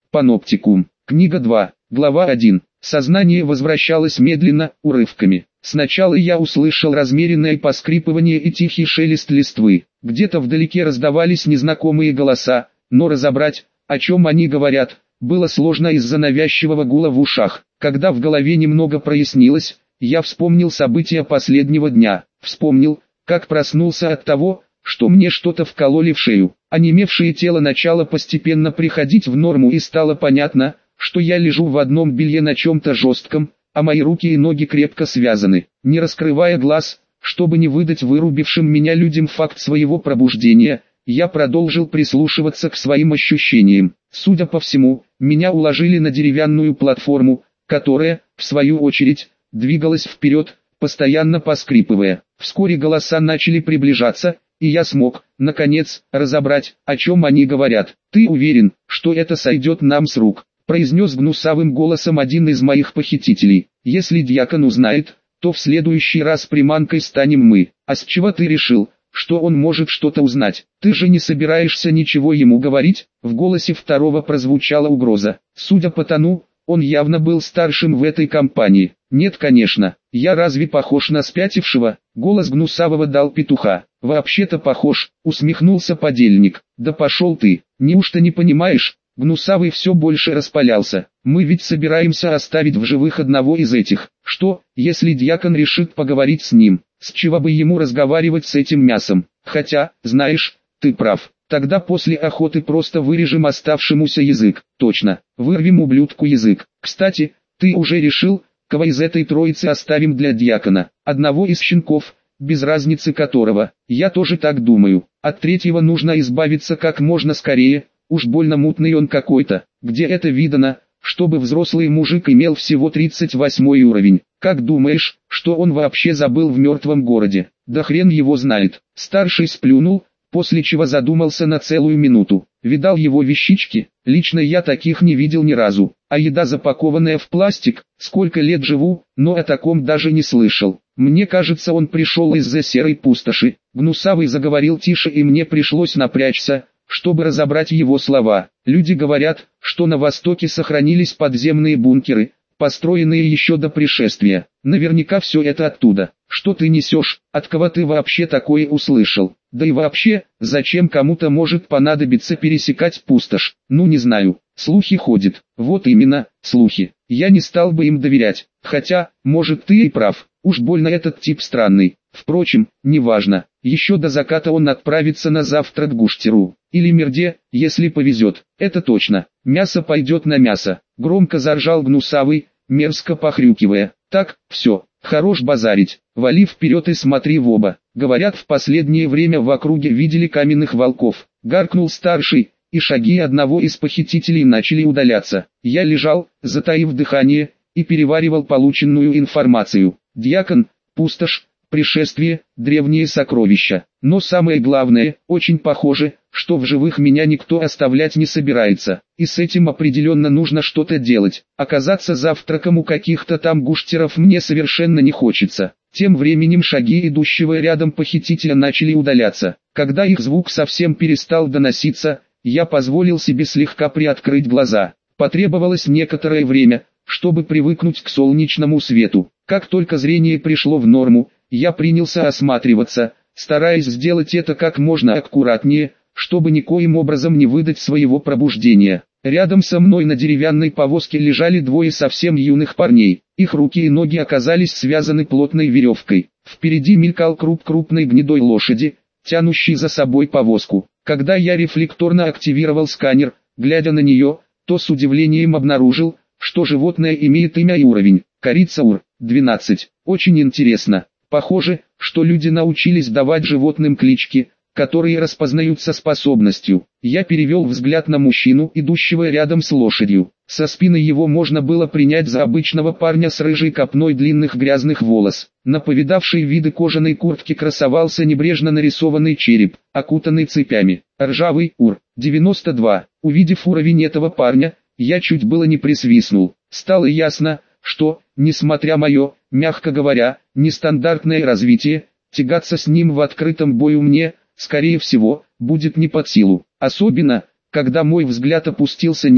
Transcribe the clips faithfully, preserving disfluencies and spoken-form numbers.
Паноптикум. Книга два. Глава один. Сознание возвращалось медленно, урывками. Сначала я услышал размеренное поскрипывание и тихий шелест листвы. Где-то вдалеке раздавались незнакомые голоса, но разобрать, о чем они говорят, было сложно из-за навязчивого гула в ушах. Когда в голове немного прояснилось, я вспомнил события последнего дня. Вспомнил, как проснулся от того, что мне что-то вкололи в шею. Онемевшее тело начало постепенно приходить в норму и стало понятно, что я лежу в одном белье на чем-то жестком, а мои руки и ноги крепко связаны. Не раскрывая глаз, чтобы не выдать вырубившим меня людям факт своего пробуждения, я продолжил прислушиваться к своим ощущениям. Судя по всему, меня уложили на деревянную платформу, которая, в свою очередь, двигалась вперед, постоянно поскрипывая. Вскоре голоса начали приближаться, и я смог, наконец, разобрать, о чем они говорят. «Ты уверен, что это сойдет нам с рук?» — произнес гнусавым голосом один из моих похитителей. «Если дьякон узнает, то в следующий раз приманкой станем мы. А с чего ты решил, что он может что-то узнать? Ты же не собираешься ничего ему говорить?» В голосе второго прозвучала угроза. Судя по тону, он явно был старшим в этой компании. «Нет, конечно, я разве похож на спятившего?» Голос гнусавого дал петуха. «Вообще-то похож», усмехнулся подельник. «Да пошел ты, неужто не понимаешь?» Гнусавый все больше распалялся. «Мы ведь собираемся оставить в живых одного из этих. Что, если дьякон решит поговорить с ним? С чего бы ему разговаривать с этим мясом? Хотя, знаешь, ты прав. Тогда после охоты просто вырежем оставшемуся язык. Точно, вырвем ублюдку язык. Кстати, ты уже решил, кого из этой троицы оставим для дьякона? Одного из щенков, без разницы которого. Я тоже так думаю. От третьего нужно избавиться как можно скорее. Уж больно мутный он какой-то. Где это видано, чтобы взрослый мужик имел всего тридцать восьмой уровень? Как думаешь, что он вообще забыл в мертвом городе? Да хрен его знает. Старший сплюнул, после чего задумался на целую минуту. Видал его вещички? Лично я таких не видел ни разу. А еда, запакованная в пластик? Сколько лет живу, но о таком даже не слышал. Мне кажется, он пришел из-за серой пустоши. Гнусавый заговорил тише, и мне пришлось напрячься, чтобы разобрать его слова. Люди говорят, что на востоке сохранились подземные бункеры, построенные еще до пришествия. Наверняка все это оттуда. Что ты несешь? От кого ты вообще такое услышал? Да и вообще, зачем кому-то может понадобиться пересекать пустошь? Ну не знаю. Слухи ходят. Вот именно, слухи. Я не стал бы им доверять. Хотя, может, ты и прав. Уж больно этот тип странный. Впрочем, неважно. Еще до заката он отправится на завтрак к Гуштеру. Или Мерде, если повезет. Это точно. Мясо пойдет на мясо. Громко заржал гнусавый, мерзко похрюкивая. Так, все, хорош базарить. Вали вперед и смотри в оба. Говорят, в последнее время в округе видели каменных волков. Гаркнул старший, и шаги одного из похитителей начали удаляться. Я лежал, затаив дыхание, и переваривал полученную информацию. Дьякон, пустошь, пришествие, древние сокровища. Но самое главное, очень похоже, что в живых меня никто оставлять не собирается. И с этим определенно нужно что-то делать. Оказаться завтраком у каких-то там гуштеров мне совершенно не хочется. Тем временем шаги идущего рядом похитителя начали удаляться. Когда их звук совсем перестал доноситься, я позволил себе слегка приоткрыть глаза. Потребовалось некоторое время, чтобы привыкнуть к солнечному свету. Как только зрение пришло в норму, я принялся осматриваться, стараясь сделать это как можно аккуратнее, чтобы никоим образом не выдать своего пробуждения. Рядом со мной на деревянной повозке лежали двое совсем юных парней. Их руки и ноги оказались связаны плотной веревкой. Впереди мелькал круп крупной гнедой лошади, тянущей за собой повозку. Когда я рефлекторно активировал сканер, глядя на нее, то с удивлением обнаружил, что животное имеет имя и уровень. Корицаур, двенадцать. Очень интересно. Похоже, что люди научились давать животным клички, которые распознаются способностью. Я перевел взгляд на мужчину, идущего рядом с лошадью. Со спины его можно было принять за обычного парня с рыжей копной длинных грязных волос. На повидавшей виды кожаной куртке красовался небрежно нарисованный череп, окутанный цепями. Ржавый ур, девяносто два. Увидев уровень этого парня, я чуть было не присвистнул. Стало ясно, что, несмотря мое, мягко говоря, нестандартное развитие, тягаться с ним в открытом бою мне, скорее всего, будет не под силу. Особенно, когда мой взгляд опустился ниже,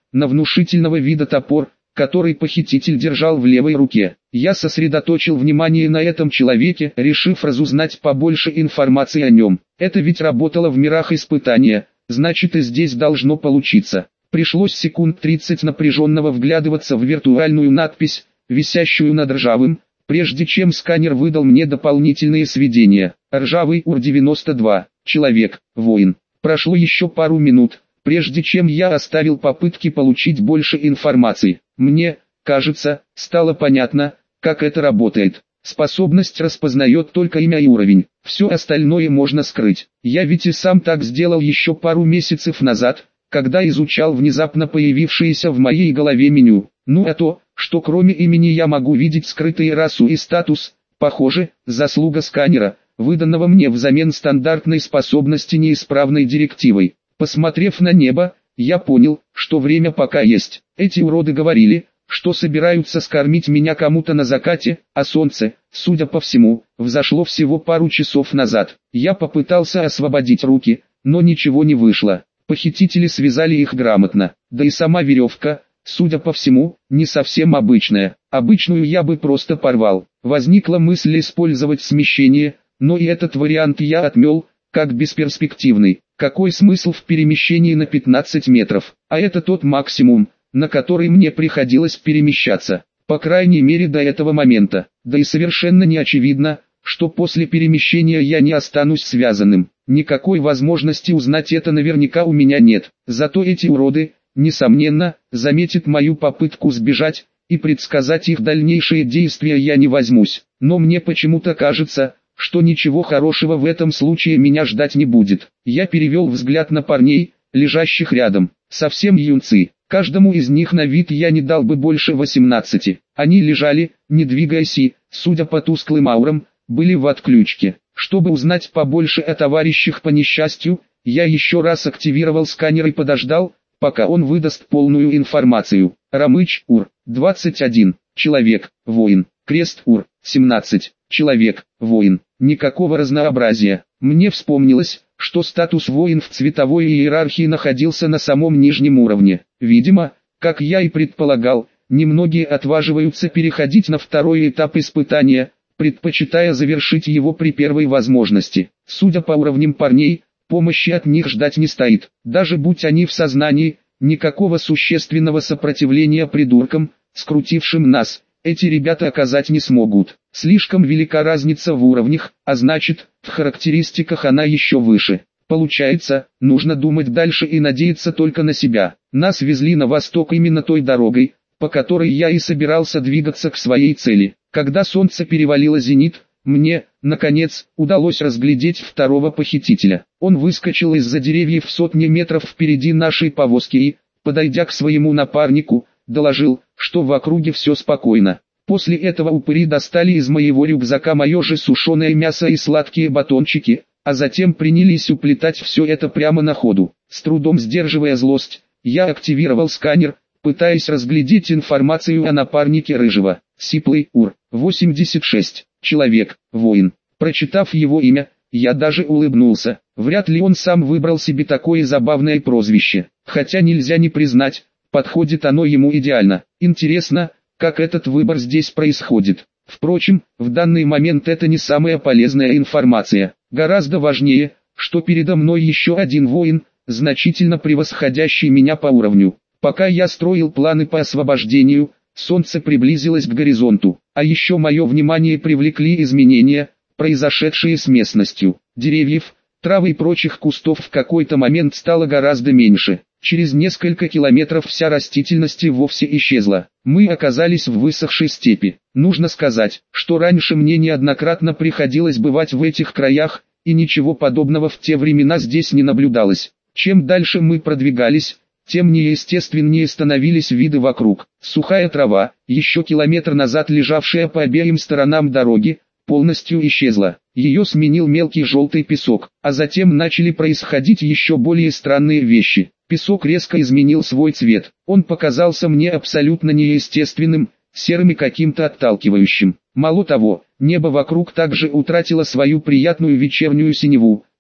на внушительного вида топор, который похититель держал в левой руке. Я сосредоточил внимание на этом человеке, решив разузнать побольше информации о нем. Это ведь работало в мирах испытания, значит и здесь должно получиться. Пришлось секунд тридцать напряженного вглядываться в виртуальную надпись, висящую над ржавым, прежде чем сканер выдал мне дополнительные сведения. Ржавый Ур девяносто два, человек, воин. Прошло еще пару минут, прежде чем я оставил попытки получить больше информации. Мне, кажется, стало понятно, как это работает. Способность распознает только имя и уровень, все остальное можно скрыть. Я ведь и сам так сделал еще пару месяцев назад, когда изучал внезапно появившееся в моей голове меню. Ну а то, что кроме имени я могу видеть скрытые расу и статус, похоже, заслуга сканера, выданного мне взамен стандартной способности неисправной директивой. Посмотрев на небо, я понял, что время пока есть. Эти уроды говорили, что собираются скормить меня кому-то на закате, а солнце, судя по всему, взошло всего пару часов назад. Я попытался освободить руки, но ничего не вышло. Похитители связали их грамотно, да и сама веревка, судя по всему, не совсем обычная. Обычную я бы просто порвал. Возникла мысль использовать смещение, но и этот вариант я отмел, как бесперспективный. Какой смысл в перемещении на пятнадцать метров? А это тот максимум, на который мне приходилось перемещаться, по крайней мере до этого момента. Да и совершенно не очевидно, что после перемещения я не останусь связанным. Никакой возможности узнать это наверняка у меня нет. Зато эти уроды, несомненно, заметят мою попытку сбежать, и предсказать их дальнейшие действия я не возьмусь. Но мне почему-то кажется, что ничего хорошего в этом случае меня ждать не будет. Я перевел взгляд на парней, лежащих рядом. Совсем юнцы. Каждому из них на вид я не дал бы больше восемнадцати. Они лежали, не двигаясь и, судя по тусклым аурам, были в отключке. Чтобы узнать побольше о товарищах по несчастью, я еще раз активировал сканер и подождал, пока он выдаст полную информацию. Рамыч Ур, двадцать один, человек, воин. Крест Ур, семнадцать, человек, воин. Никакого разнообразия. Мне вспомнилось, что статус воин в цветовой иерархии находился на самом нижнем уровне. Видимо, как я и предполагал, немногие отваживаются переходить на второй этап испытания, предпочитая завершить его при первой возможности. Судя по уровням парней, помощи от них ждать не стоит. Даже будь они в сознании, никакого существенного сопротивления придуркам, скрутившим нас, эти ребята оказать не смогут. Слишком велика разница в уровнях, а значит, в характеристиках она еще выше. Получается, нужно думать дальше и надеяться только на себя. Нас везли на восток именно той дорогой, по которой я и собирался двигаться к своей цели. Когда солнце перевалило зенит, мне, наконец, удалось разглядеть второго похитителя. Он выскочил из-за деревьев в сотни метров впереди нашей повозки и, подойдя к своему напарнику, доложил, что в округе все спокойно. После этого упыри достали из моего рюкзака мое же сушеное мясо и сладкие батончики, а затем принялись уплетать все это прямо на ходу. С трудом сдерживая злость, я активировал сканер, пытаясь разглядеть информацию о напарнике Рыжего. Сиплый Ур, восемьдесят шесть, человек, воин. Прочитав его имя, я даже улыбнулся. Вряд ли он сам выбрал себе такое забавное прозвище. Хотя нельзя не признать, подходит оно ему идеально. Интересно, как этот выбор здесь происходит. Впрочем, в данный момент это не самая полезная информация. Гораздо важнее, что передо мной еще один воин, значительно превосходящий меня по уровню. Пока я строил планы по освобождению, солнце приблизилось к горизонту, а еще мое внимание привлекли изменения, произошедшие с местностью. Деревьев, травы и прочих кустов в какой-то момент стало гораздо меньше. Через несколько километров вся растительность и вовсе исчезла. Мы оказались в высохшей степи. Нужно сказать, что раньше мне неоднократно приходилось бывать в этих краях, и ничего подобного в те времена здесь не наблюдалось. Чем дальше мы продвигались, тем неестественнее становились виды вокруг. Сухая трава, еще километр назад лежавшая по обеим сторонам дороги, полностью исчезла. Ее сменил мелкий желтый песок, а затем начали происходить еще более странные вещи. Песок резко изменил свой цвет. Он показался мне абсолютно неестественным, серым и каким-то отталкивающим. Мало того, небо вокруг также утратило свою приятную вечернюю синеву,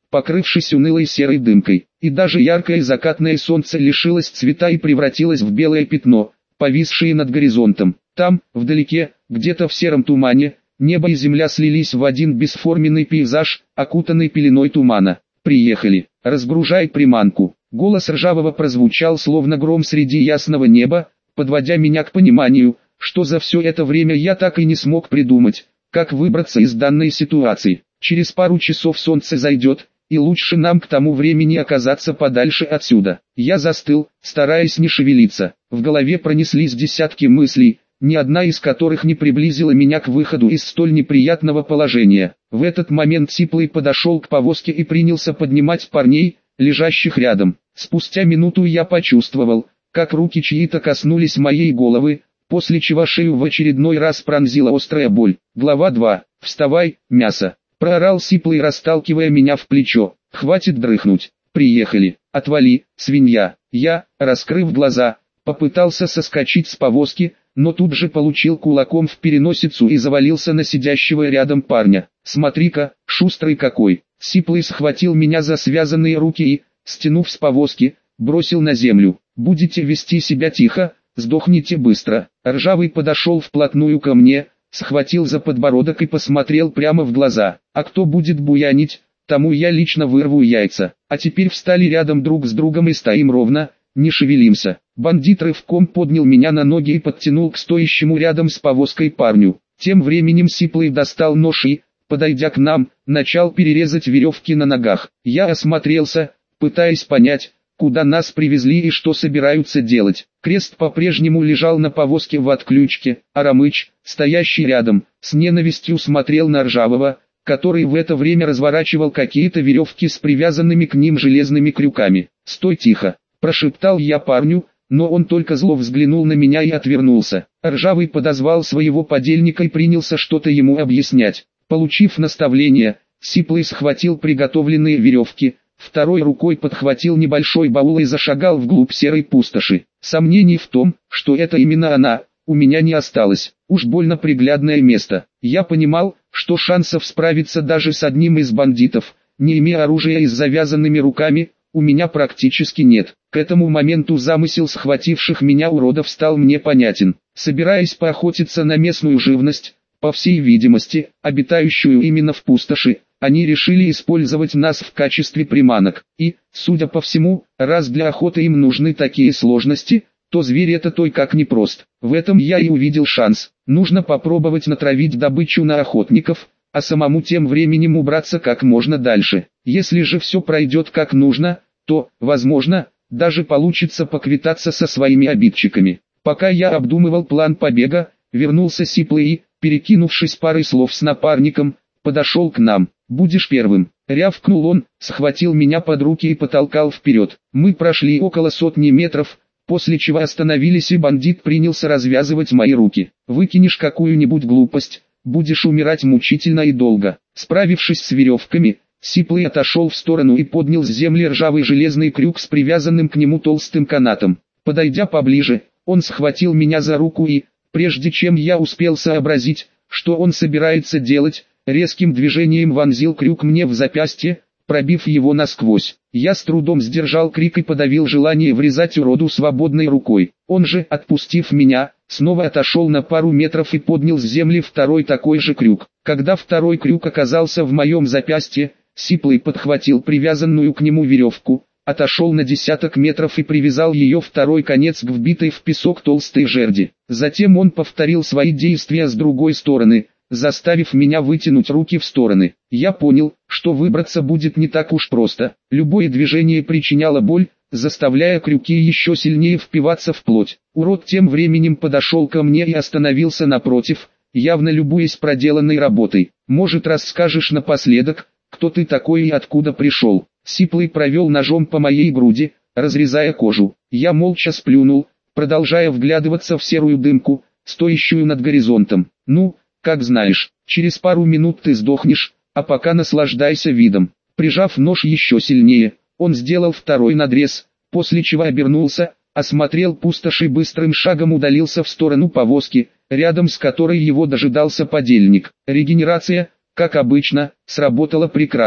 покрывшись унылой серой дымкой, и даже яркое закатное солнце лишилось цвета и превратилось в белое пятно, повисшее над горизонтом. Там, вдалеке, где-то в сером тумане, небо и земля слились в один бесформенный пейзаж, окутанный пеленой тумана. «Приехали, разгружай приманку». Голос Ржавого прозвучал словно гром среди ясного неба, подводя меня к пониманию, что за все это время я так и не смог придумать, как выбраться из данной ситуации. Через пару часов солнце зайдет, и лучше нам к тому времени оказаться подальше отсюда. Я застыл, стараясь не шевелиться. В голове пронеслись десятки мыслей, ни одна из которых не приблизила меня к выходу из столь неприятного положения. В этот момент Сиплый подошел к повозке и принялся поднимать парней, лежащих рядом. Спустя минуту я почувствовал, как руки чьи-то коснулись моей головы, после чего шею в очередной раз пронзила острая боль. Глава два. «Вставай, мясо!» — проорал Сиплый, расталкивая меня в плечо. «Хватит дрыхнуть. Приехали. Отвали, свинья!» Я, раскрыв глаза, попытался соскочить с повозки, но тут же получил кулаком в переносицу и завалился на сидящего рядом парня. «Смотри-ка, шустрый какой!» Сиплый схватил меня за связанные руки и, стянув с повозки, бросил на землю. «Будете вести себя тихо, сдохните быстро». Ржавый подошел вплотную ко мне, схватил за подбородок и посмотрел прямо в глаза. «А кто будет буянить, тому я лично вырву яйца». А теперь встали рядом друг с другом и стоим ровно, не шевелимся. Бандит рывком поднял меня на ноги и подтянул к стоящему рядом с повозкой парню. Тем временем Сиплый достал нож и, подойдя к нам, начал перерезать веревки на ногах. Я осмотрелся, пытаясь понять, куда нас привезли и что собираются делать. Крест по-прежнему лежал на повозке в отключке, а Ромыч, стоящий рядом, с ненавистью смотрел на Ржавого, который в это время разворачивал какие-то веревки с привязанными к ним железными крюками. «Стой тихо!» – прошептал я парню, но он только зло взглянул на меня и отвернулся. Ржавый подозвал своего подельника и принялся что-то ему объяснять. Получив наставление, Сиплый схватил приготовленные веревки, второй рукой подхватил небольшой баул и зашагал вглубь серой пустоши. Сомнений в том, что это именно она, у меня не осталось. Уж больно приглядное место. Я понимал, что шансов справиться даже с одним из бандитов, не имея оружия и с завязанными руками, у меня практически нет. К этому моменту замысел схвативших меня уродов стал мне понятен. Собираясь поохотиться на местную живность, по всей видимости, обитающую именно в пустоши, они решили использовать нас в качестве приманок. И, судя по всему, раз для охоты им нужны такие сложности, то зверь это той как непрост. В этом я и увидел шанс. Нужно попробовать натравить добычу на охотников, а самому тем временем убраться как можно дальше. Если же все пройдет как нужно, то, возможно, даже получится поквитаться со своими обидчиками. Пока я обдумывал план побега, вернулся Сиплый и, перекинувшись парой слов с напарником, подошел к нам. «Будешь первым», — рявкнул он, схватил меня под руки и потолкал вперед. Мы прошли около сотни метров, после чего остановились и бандит принялся развязывать мои руки. «Выкинешь какую-нибудь глупость, будешь умирать мучительно и долго». Справившись с веревками, Сиплый отошел в сторону и поднял с земли ржавый железный крюк с привязанным к нему толстым канатом. Подойдя поближе, он схватил меня за руку и, прежде чем я успел сообразить, что он собирается делать, резким движением вонзил крюк мне в запястье, пробив его насквозь. Я с трудом сдержал крик и подавил желание врезать уроду свободной рукой. Он же, отпустив меня, снова отошел на пару метров и поднял с земли второй такой же крюк. Когда второй крюк оказался в моем запястье, Сиплый подхватил привязанную к нему веревку, отошел на десяток метров и привязал ее второй конец к вбитой в песок толстой жерди. Затем он повторил свои действия с другой стороны, заставив меня вытянуть руки в стороны. Я понял, что выбраться будет не так уж просто. Любое движение причиняло боль, заставляя крюки еще сильнее впиваться в плоть. Урод тем временем подошел ко мне и остановился напротив, явно любуясь проделанной работой. «Может, расскажешь напоследок, кто ты такой и откуда пришел?» Сиплый провел ножом по моей груди, разрезая кожу. Я молча сплюнул, продолжая вглядываться в серую дымку, стоящую над горизонтом. «Ну, как знаешь, через пару минут ты сдохнешь, а пока наслаждайся видом». Прижав нож еще сильнее, он сделал второй надрез, после чего обернулся, осмотрел пустошь и быстрым шагом удалился в сторону повозки, рядом с которой его дожидался подельник. Регенерация, как обычно, сработала прекрасно.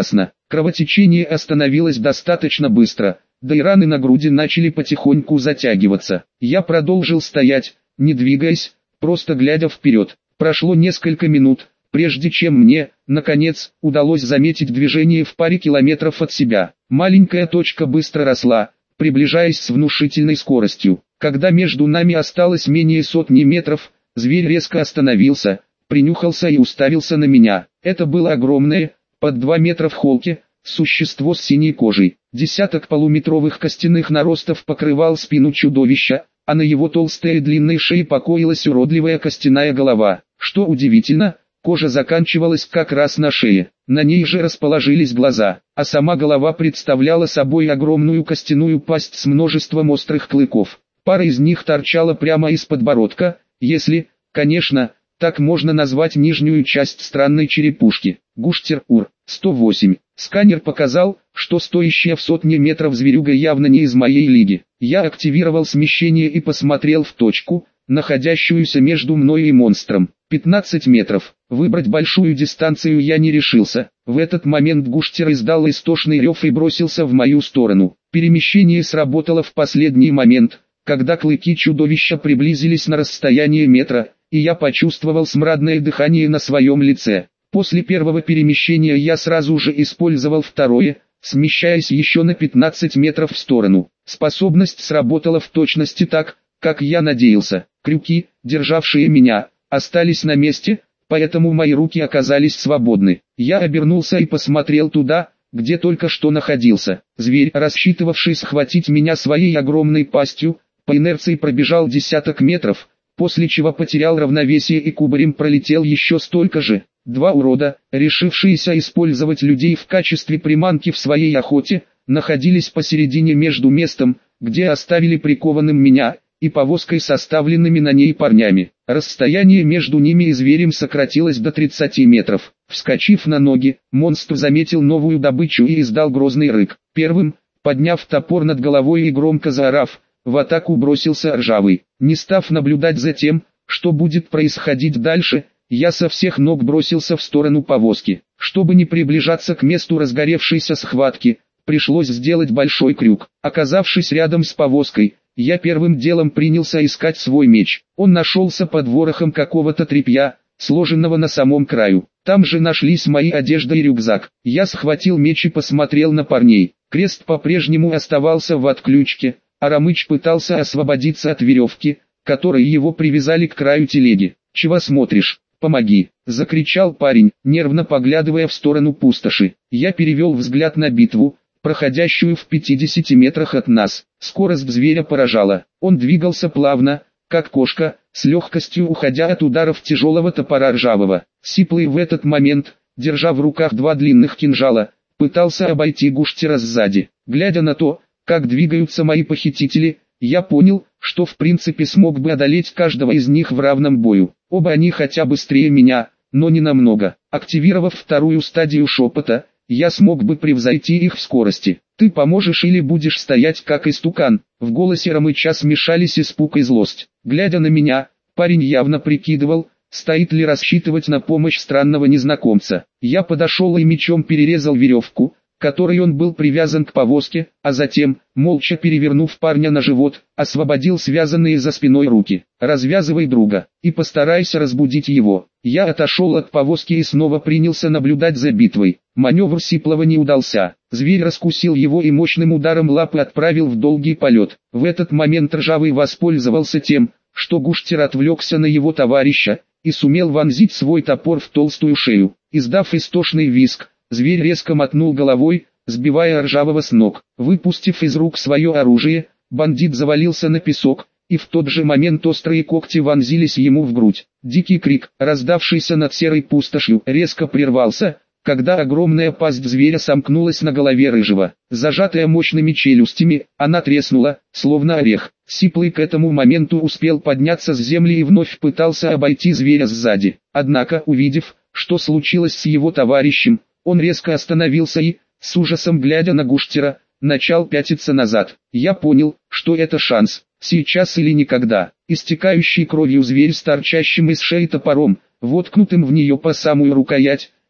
Кровотечение остановилось достаточно быстро, да и раны на груди начали потихоньку затягиваться. Я продолжил стоять, не двигаясь, просто глядя вперед. Прошло несколько минут, прежде чем мне, наконец, удалось заметить движение в паре километров от себя. Маленькая точка быстро росла, приближаясь с внушительной скоростью. Когда между нами осталось менее сотни метров, зверь резко остановился, принюхался и уставился на меня. Это было огромное, под два метра в холке, существо с синей кожей. Десяток полуметровых костяных наростов покрывал спину чудовища, а на его толстой и длинной шее покоилась уродливая костяная голова. Что удивительно, кожа заканчивалась как раз на шее, на ней же расположились глаза, а сама голова представляла собой огромную костяную пасть с множеством острых клыков. Пара из них торчала прямо из подбородка, если, конечно, так можно назвать нижнюю часть странной черепушки. Гуштер-Ур, сто восемь. Сканер показал, что стоящая в сотне метров зверюга явно не из моей лиги. Я активировал смещение и посмотрел в точку, находящуюся между мной и монстром. пятнадцать метров. Выбрать большую дистанцию я не решился. В этот момент Гуштер издал истошный рев и бросился в мою сторону. Перемещение сработало в последний момент, когда клыки чудовища приблизились на расстояние метра, и я почувствовал смрадное дыхание на своем лице. После первого перемещения я сразу же использовал второе, смещаясь еще на пятнадцать метров в сторону. Способность сработала в точности так, как я надеялся. Крюки, державшие меня, остались на месте, поэтому мои руки оказались свободны. Я обернулся и посмотрел туда, где только что находился. Зверь, рассчитывавший схватить меня своей огромной пастью, по инерции пробежал десяток метров, после чего потерял равновесие и кубарем пролетел еще столько же. Два урода, решившиеся использовать людей в качестве приманки в своей охоте, находились посередине между местом, где оставили прикованным меня, и повозкой с оставленными на ней парнями. Расстояние между ними и зверем сократилось до тридцати метров. Вскочив на ноги, монстр заметил новую добычу и издал грозный рык. Первым, подняв топор над головой и громко заорав, в атаку бросился Ржавый. Не став наблюдать за тем, что будет происходить дальше, я со всех ног бросился в сторону повозки. Чтобы не приближаться к месту разгоревшейся схватки, пришлось сделать большой крюк. Оказавшись рядом с повозкой, я первым делом принялся искать свой меч. Он нашелся под ворохом какого-то тряпья, сложенного на самом краю. Там же нашлись мои одежда и рюкзак. Я схватил меч и посмотрел на парней. Крест по-прежнему оставался в отключке, а Ромыч пытался освободиться от веревки, которой его привязали к краю телеги. «Чего смотришь? Помоги!» — закричал парень, нервно поглядывая в сторону пустоши. Я перевел взгляд на битву, проходящую в пятидесяти метрах от нас. Скорость зверя поражала. Он двигался плавно, как кошка, с легкостью уходя от ударов тяжелого топора Ржавого. Сиплый в этот момент, держа в руках два длинных кинжала, пытался обойти Гуштера сзади. Глядя на то, как двигаются мои похитители, я понял, что в принципе смог бы одолеть каждого из них в равном бою. Оба они хотя быстрее меня, но не намного. Активировав вторую стадию шепота, я смог бы превзойти их в скорости. «Ты поможешь или будешь стоять как истукан?» В голосе Ромыча смешались испуг и злость. Глядя на меня, парень явно прикидывал, стоит ли рассчитывать на помощь странного незнакомца. Я подошел и мечом перерезал веревку, которой он был привязан к повозке, а затем, молча перевернув парня на живот, освободил связанные за спиной руки. «Развязывай друга, и постарайся разбудить его». Я отошел от повозки и снова принялся наблюдать за битвой. Маневр Сиплова не удался. Зверь раскусил его и мощным ударом лапы отправил в долгий полет. В этот момент Ржавый воспользовался тем, что Гуштер отвлекся на его товарища, и сумел вонзить свой топор в толстую шею. Издав истошный визг, зверь резко мотнул головой, сбивая Ржавого с ног. Выпустив из рук свое оружие, бандит завалился на песок, и в тот же момент острые когти вонзились ему в грудь. Дикий крик, раздавшийся над серой пустошью, резко прервался, когда огромная пасть зверя сомкнулась на голове Рыжего. Зажатая мощными челюстями, она треснула, словно орех. Сиплый к этому моменту успел подняться с земли и вновь пытался обойти зверя сзади. Однако, увидев, что случилось с его товарищем, он резко остановился и, с ужасом глядя на Гуштера, начал пятиться назад. Я понял, что это шанс, сейчас или никогда. Истекающий кровью зверь с торчащим из шеи топором, воткнутым в нее по самую рукоять,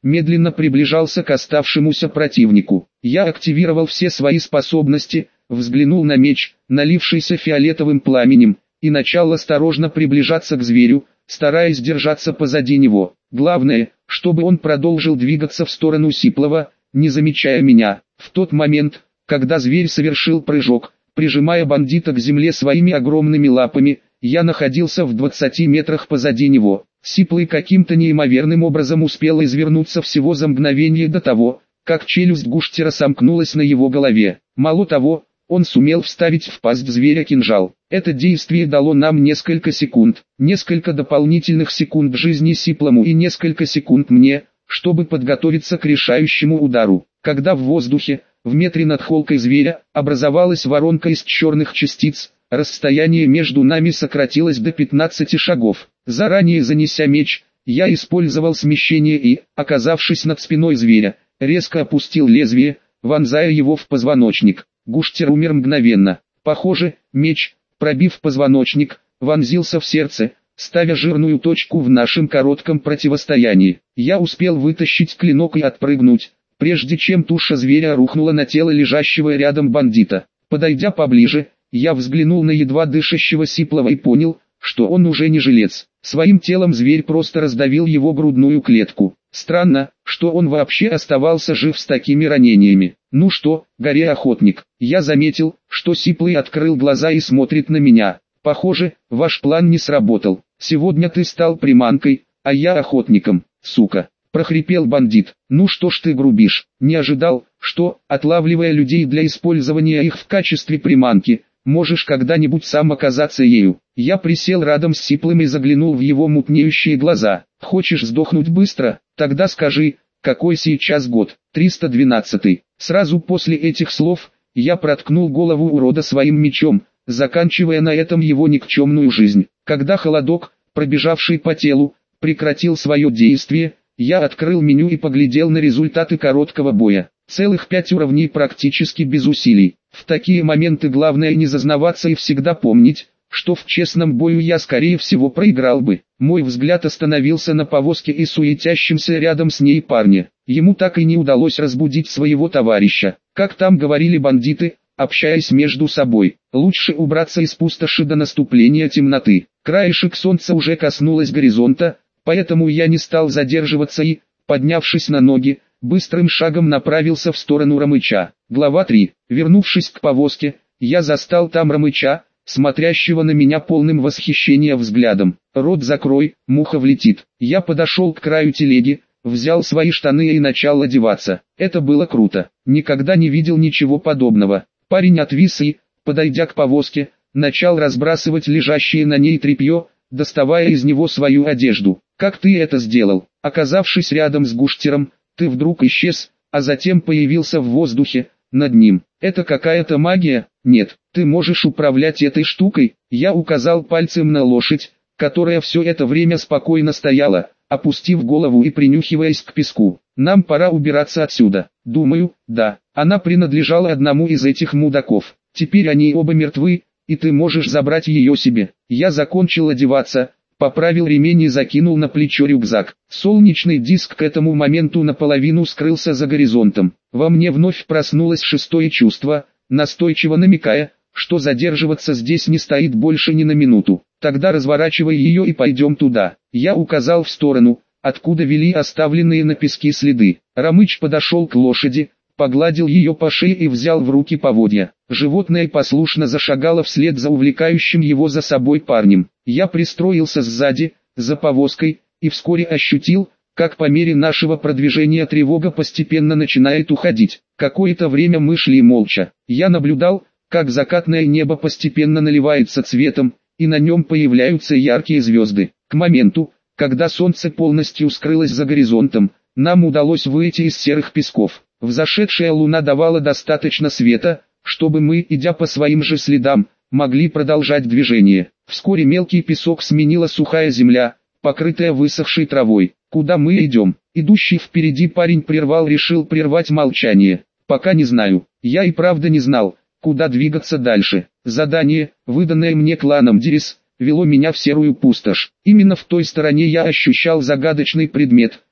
медленно приближался к оставшемуся противнику. Я активировал все свои способности, взглянул на меч, налившийся фиолетовым пламенем, и начал осторожно приближаться к зверю, стараясь держаться позади него. Главное, чтобы он продолжил двигаться в сторону Сиплова, не замечая меня. В тот момент, когда зверь совершил прыжок, прижимая бандита к земле своими огромными лапами, я находился в двадцати метрах позади него. Сиплый каким-то неимоверным образом успел извернуться всего за мгновение до того, как челюсть Гуштера сомкнулась на его голове. Мало того, он сумел вставить в пасть зверя кинжал. Это действие дало нам несколько секунд, несколько дополнительных секунд жизни Сиплому и несколько секунд мне, чтобы подготовиться к решающему удару. Когда в воздухе, в метре над холкой зверя, образовалась воронка из черных частиц, расстояние между нами сократилось до пятнадцати шагов. Заранее занеся меч, я использовал смещение и, оказавшись над спиной зверя, резко опустил лезвие, вонзая его в позвоночник. Гуштер умер мгновенно. Похоже, меч, пробив позвоночник, вонзился в сердце, ставя жирную точку в нашем коротком противостоянии. Я успел вытащить клинок и отпрыгнуть, прежде чем туша зверя рухнула на тело лежащего рядом бандита. Подойдя поближе, я взглянул на едва дышащего Сиплова и понял, что он уже не жилец. Своим телом зверь просто раздавил его грудную клетку. Странно, что он вообще оставался жив с такими ранениями. «Ну что, горе, охотник?» Я заметил, что Сиплый открыл глаза и смотрит на меня. «Похоже, ваш план не сработал. Сегодня ты стал приманкой, а я охотником, сука!» Прохрипел бандит. «Ну что ж ты грубишь? Не ожидал, что, отлавливая людей для использования их в качестве приманки, можешь когда-нибудь сам оказаться ею». Я присел рядом с Сиплым и заглянул в его мутнеющие глаза. «Хочешь сдохнуть быстро? Тогда скажи, какой сейчас год?» триста двенадцатый. Сразу после этих слов, я проткнул голову урода своим мечом, заканчивая на этом его никчемную жизнь. Когда холодок, пробежавший по телу, прекратил свое действие, я открыл меню и поглядел на результаты короткого боя. Целых пять уровней практически без усилий. В такие моменты главное не зазнаваться и всегда помнить, что в честном бою я скорее всего проиграл бы. Мой взгляд остановился на повозке и суетящемся рядом с ней парне. Ему так и не удалось разбудить своего товарища. Как там говорили бандиты, общаясь между собой, лучше убраться из пустоши до наступления темноты. Краешек солнца уже коснулось горизонта, поэтому я не стал задерживаться и, поднявшись на ноги, быстрым шагом направился в сторону Ромыча. Глава три. Вернувшись к повозке, я застал там Ромыча, смотрящего на меня полным восхищения взглядом. «Рот закрой, муха влетит». Я подошел к краю телеги, взял свои штаны и начал одеваться. Это было круто. Никогда не видел ничего подобного. Парень отвис и, подойдя к повозке, начал разбрасывать лежащее на ней тряпье, доставая из него свою одежду. «Как ты это сделал?» Оказавшись рядом с Гуштером, ты вдруг исчез, а затем появился в воздухе, над ним. Это какая-то магия? Нет, ты можешь управлять этой штукой. Я указал пальцем на лошадь, которая все это время спокойно стояла, опустив голову и принюхиваясь к песку. Нам пора убираться отсюда. Думаю, да. Она принадлежала одному из этих мудаков. Теперь они оба мертвы, и ты можешь забрать ее себе. Я закончил одеваться, поправил ремень и закинул на плечо рюкзак. Солнечный диск к этому моменту наполовину скрылся за горизонтом. Во мне вновь проснулось шестое чувство, настойчиво намекая, что задерживаться здесь не стоит больше ни на минуту. Тогда разворачивай ее и пойдем туда. Я указал в сторону, откуда вели оставленные на песке следы. Ромыч подошел к лошади, погладил ее по шее и взял в руки поводья. Животное послушно зашагало вслед за увлекающим его за собой парнем. Я пристроился сзади, за повозкой, и вскоре ощутил, как по мере нашего продвижения тревога постепенно начинает уходить. Какое-то время мы шли молча. Я наблюдал, как закатное небо постепенно наливается цветом, и на нем появляются яркие звезды. К моменту, когда солнце полностью скрылось за горизонтом, нам удалось выйти из серых песков. Взошедшая луна давала достаточно света, чтобы мы, идя по своим же следам, могли продолжать движение. Вскоре мелкий песок сменила сухая земля, покрытая высохшей травой. «Куда мы идем?» Идущий впереди парень прервал, решил прервать молчание. «Пока не знаю. Я и правда не знал, куда двигаться дальше. Задание, выданное мне кланом Дирис, вело меня в серую пустошь. Именно в той стороне я ощущал загадочный предмет,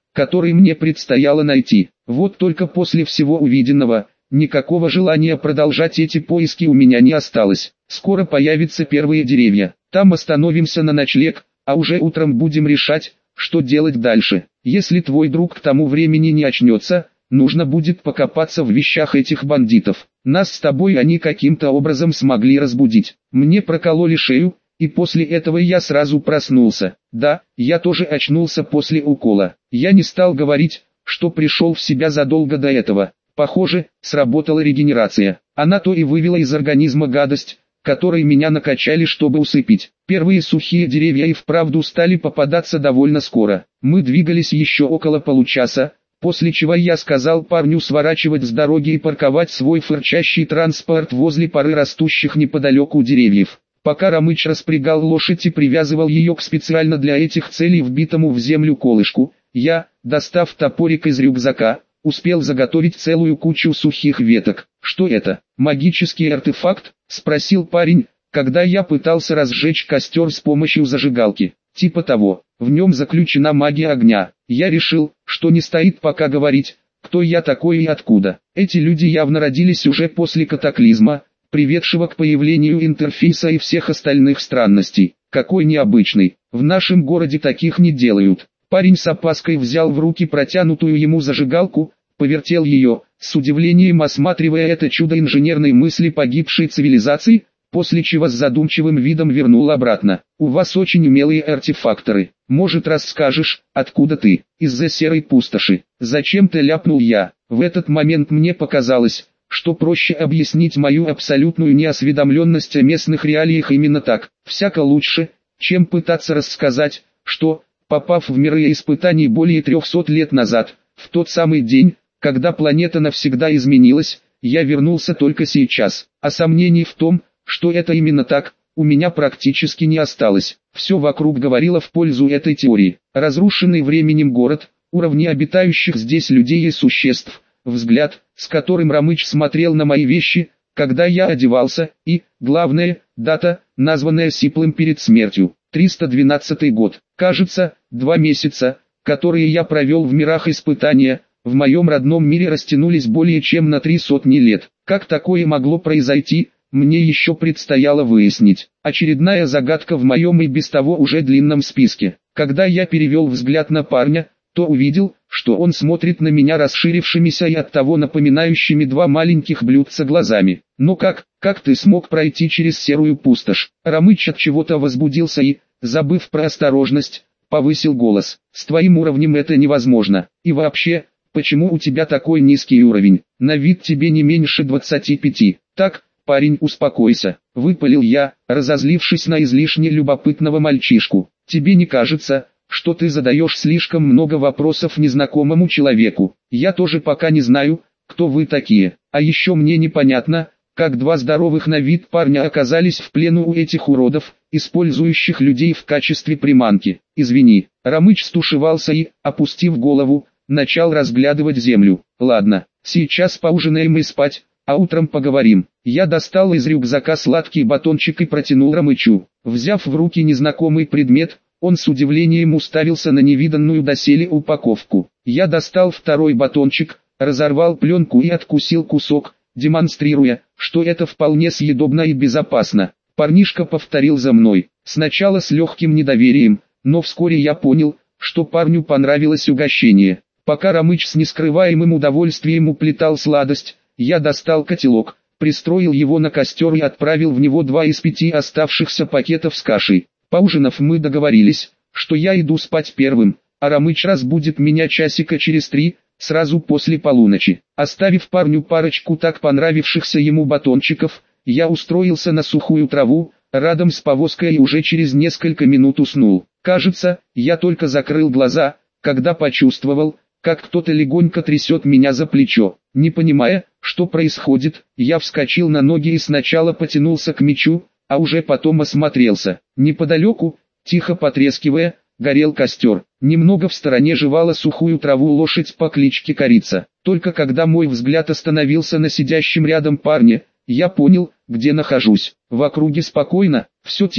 который мне предстояло найти. Вот только после всего увиденного, никакого желания продолжать эти поиски у меня не осталось. Скоро появятся первые деревья, там остановимся на ночлег, а уже утром будем решать, что делать дальше. Если твой друг к тому времени не очнется, нужно будет покопаться в вещах этих бандитов. Нас с тобой они каким-то образом смогли разбудить. Мне прокололи шею, и после этого я сразу проснулся. Да, я тоже очнулся после укола. Я не стал говорить, что пришел в себя задолго до этого. Похоже, сработала регенерация. Она то и вывела из организма гадость, которой меня накачали, чтобы усыпить. Первые сухие деревья и вправду стали попадаться довольно скоро. Мы двигались еще около получаса, после чего я сказал парню сворачивать с дороги и парковать свой фырчащий транспорт возле поры растущих неподалеку деревьев. Пока Ромыч распрягал лошадь и привязывал ее к специально для этих целей вбитому в землю колышку, я, достав топорик из рюкзака, успел заготовить целую кучу сухих веток. «Что это, магический артефакт?» — спросил парень, когда я пытался разжечь костер с помощью зажигалки. «Типа того, в нем заключена магия огня». Я решил, что не стоит пока говорить, кто я такой и откуда. Эти люди явно родились уже после катаклизма, приведшего к появлению интерфейса и всех остальных странностей. Какой необычный, в нашем городе таких не делают. Парень с опаской взял в руки протянутую ему зажигалку, повертел ее, с удивлением осматривая это чудо инженерной мысли погибшей цивилизации, после чего с задумчивым видом вернул обратно. «У вас очень умелые артефакторы. Может, расскажешь, откуда ты?» «Из-за серой пустоши». Зачем-то ляпнул я. В этот момент мне показалось, что проще объяснить мою абсолютную неосведомленность о местных реалиях именно так. Всяко лучше, чем пытаться рассказать, что, попав в миры испытаний более трехсот лет назад, в тот самый день, когда планета навсегда изменилась, я вернулся только сейчас. А сомнений в том, что это именно так, у меня практически не осталось. Все вокруг говорило в пользу этой теории. Разрушенный временем город, уровни обитающих здесь людей и существ, взгляд, с которым Ромыч смотрел на мои вещи, когда я одевался, и, главное, дата, названная Сиплым перед смертью, триста двенадцатый год. Кажется, два месяца, которые я провел в мирах испытания, в моем родном мире растянулись более чем на три сотни лет. Как такое могло произойти, мне еще предстояло выяснить. Очередная загадка в моем и без того уже длинном списке. Когда я перевел взгляд на парня, то увидел, что он смотрит на меня расширившимися и оттого напоминающими два маленьких блюдца глазами. «Ну как, как ты смог пройти через серую пустошь?» Ромыч от чего-то возбудился и, забыв про осторожность, повысил голос. «С твоим уровнем это невозможно. И вообще, почему у тебя такой низкий уровень? На вид тебе не меньше двадцати пяти. Так, парень, успокойся», — выпалил я, разозлившись на излишне любопытного мальчишку. «Тебе не кажется, что ты задаешь слишком много вопросов незнакомому человеку? Я тоже пока не знаю, кто вы такие. А еще мне непонятно, как два здоровых на вид парня оказались в плену у этих уродов, использующих людей в качестве приманки. Извини». Ромыч стушевался и, опустив голову, начал разглядывать землю. «Ладно, сейчас поужинаем и спать, а утром поговорим». Я достал из рюкзака сладкий батончик и протянул Ромычу. Взяв в руки незнакомый предмет, он с удивлением уставился на невиданную доселе упаковку. Я достал второй батончик, разорвал пленку и откусил кусок, демонстрируя, что это вполне съедобно и безопасно. Парнишка повторил за мной, сначала с легким недоверием, но вскоре я понял, что парню понравилось угощение. Пока Ромыч с нескрываемым удовольствием уплетал сладость, я достал котелок, пристроил его на костер и отправил в него два из пяти оставшихся пакетов с кашей. Поужинав, мы договорились, что я иду спать первым, а Ромыч разбудит меня часика через три, сразу после полуночи. Оставив парню парочку так понравившихся ему батончиков, я устроился на сухую траву, рядом с повозкой и уже через несколько минут уснул. Кажется, я только закрыл глаза, когда почувствовал, как кто-то легонько трясет меня за плечо. Не понимая, что происходит, я вскочил на ноги и сначала потянулся к мечу, а уже потом осмотрелся. Неподалеку, тихо потрескивая, горел костер. Немного в стороне жевала сухую траву лошадь по кличке Корица. Только когда мой взгляд остановился на сидящем рядом парне, я понял, где нахожусь. В округе спокойно, все тихо.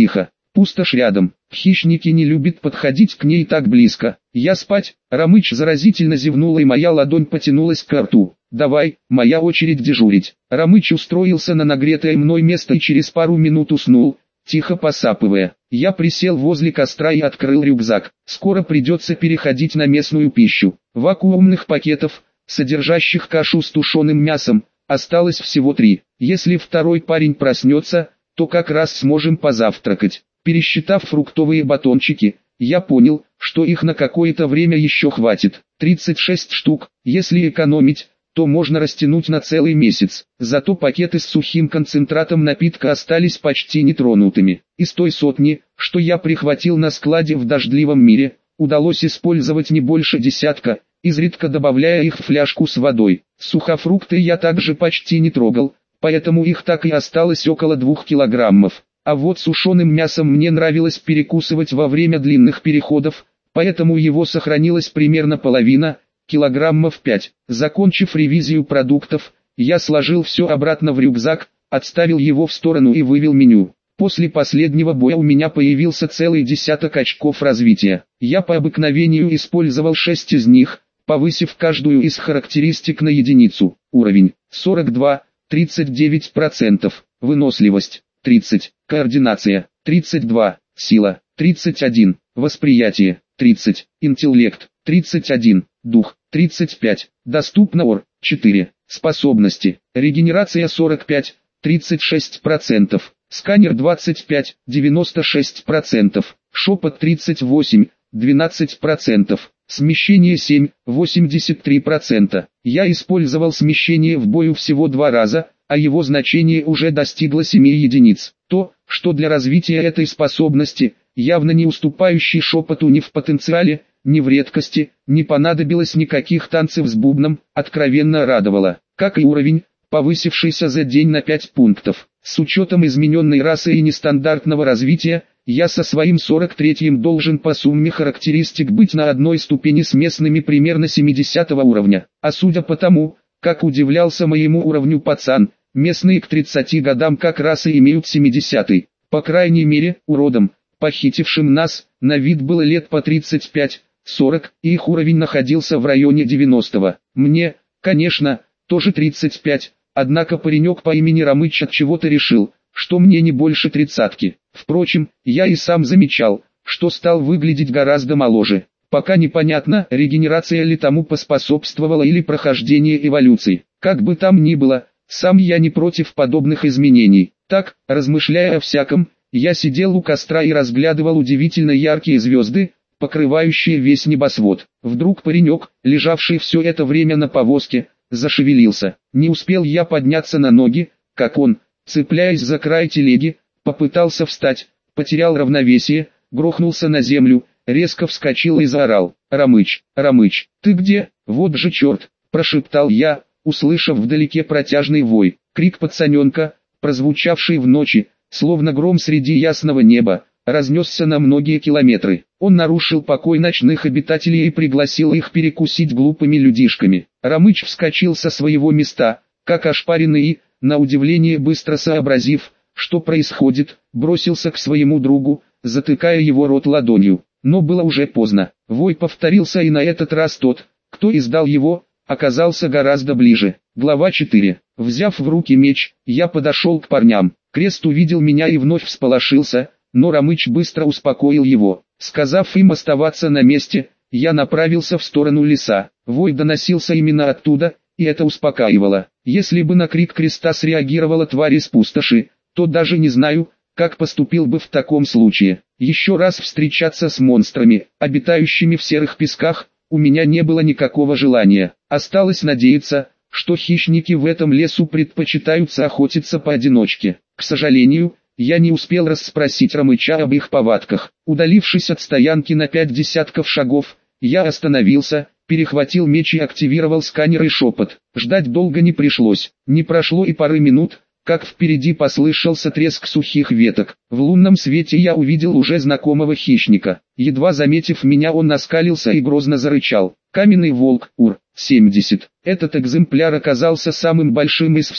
Пустошь рядом. Хищники не любят подходить к ней так близко. Я спать. Рамыч заразительно зевнула, и моя ладонь потянулась к рту. Давай, моя очередь дежурить. Рамыч устроился на нагретое мной место и через пару минут уснул, тихо посапывая. Я присел возле костра и открыл рюкзак. Скоро придется переходить на местную пищу. Вакуумных пакетов, содержащих кашу с тушеным мясом, осталось всего три. Если второй парень проснется, то как раз сможем позавтракать. Пересчитав фруктовые батончики, я понял, что их на какое-то время еще хватит. тридцать шесть штук. Если экономить, то можно растянуть на целый месяц. Зато пакеты с сухим концентратом напитка остались почти нетронутыми. Из той сотни, что я прихватил на складе в дождливом мире, удалось использовать не больше десятка, изредка добавляя их в фляжку с водой. Сухофрукты я также почти не трогал, поэтому их так и осталось около двух килограммов. А вот сушеным мясом мне нравилось перекусывать во время длинных переходов, поэтому его сохранилось примерно половина, килограммов пять. Закончив ревизию продуктов, я сложил все обратно в рюкзак, отставил его в сторону и вывел меню. После последнего боя у меня появился целый десяток очков развития. Я по обыкновению использовал шесть из них, повысив каждую из характеристик на единицу. Уровень сорок два, тридцать девять процентов, выносливость тридцать, координация тридцать два, сила тридцать один, восприятие тридцать, интеллект тридцать один, дух тридцать пять, доступно ор четыре, способности, регенерация сорок пять, тридцать шесть процентов, сканер двадцать пять, девяносто шесть процентов, шепот тридцать восемь, двенадцать процентов, смещение семь, восемьдесят три процента. Я использовал смещение в бою всего два раза, а его значение уже достигло семи единиц. То, что для развития этой способности, явно не уступающей шепоту ни в потенциале, ни в редкости, не понадобилось никаких танцев с бубном, откровенно радовало. Как и уровень, повысившийся за день на пять пунктов. С учетом измененной расы и нестандартного развития, я со своим сорок третьим должен по сумме характеристик быть на одной ступени с местными примерно семидесятого уровня. А судя по тому, как удивлялся моему уровню пацан, местные к тридцати годам как раз и имеют семидесятый. По крайней мере, уродам, похитившим нас, на вид было лет по тридцать пять сорок, и их уровень находился в районе девяностого. Мне, конечно, тоже тридцать пять, однако паренек по имени Рамыч от чего-то решил, что мне не больше тридцатки. Впрочем, я и сам замечал, что стал выглядеть гораздо моложе. Пока непонятно, регенерация ли тому поспособствовала или прохождение эволюции. Как бы там ни было, сам я не против подобных изменений. Так, размышляя о всяком, я сидел у костра и разглядывал удивительно яркие звезды, покрывающие весь небосвод. Вдруг паренек, лежавший все это время на повозке, зашевелился. Не успел я подняться на ноги, как он, цепляясь за край телеги, попытался встать, потерял равновесие, грохнулся на землю, резко вскочил и заорал: «Рамыч, Рамыч, ты где? Вот же черт!» – прошептал я, услышав вдалеке протяжный вой. Крик пацаненка, прозвучавший в ночи, словно гром среди ясного неба, разнесся на многие километры. Он нарушил покой ночных обитателей и пригласил их перекусить глупыми людишками. Рамыч вскочил со своего места, как ошпаренный и, на удивление быстро сообразив, что происходит, бросился к своему другу, затыкая его рот ладонью. Но было уже поздно. Вой повторился, и на этот раз тот, кто издал его, оказался гораздо ближе. Глава четыре. Взяв в руки меч, я подошел к парням. Крест увидел меня и вновь всполошился, но Рамыч быстро успокоил его. Сказав им оставаться на месте, я направился в сторону леса. Вой доносился именно оттуда, и это успокаивало. Если бы на крик Креста среагировала тварь из пустоши, то даже не знаю, как поступил бы в таком случае. Еще раз встречаться с монстрами, обитающими в серых песках, у меня не было никакого желания. Осталось надеяться, что хищники в этом лесу предпочитают охотиться поодиночке. К сожалению, я не успел расспросить Рамыча об их повадках. Удалившись от стоянки на пять десятков шагов, я остановился, перехватил меч и активировал сканер и шепот. Ждать долго не пришлось. Не прошло и пары минут, как впереди послышался треск сухих веток. В лунном свете я увидел уже знакомого хищника. Едва заметив меня, он оскалился и грозно зарычал. Каменный волк, ур, семьдесят. Этот экземпляр оказался самым большим из всех,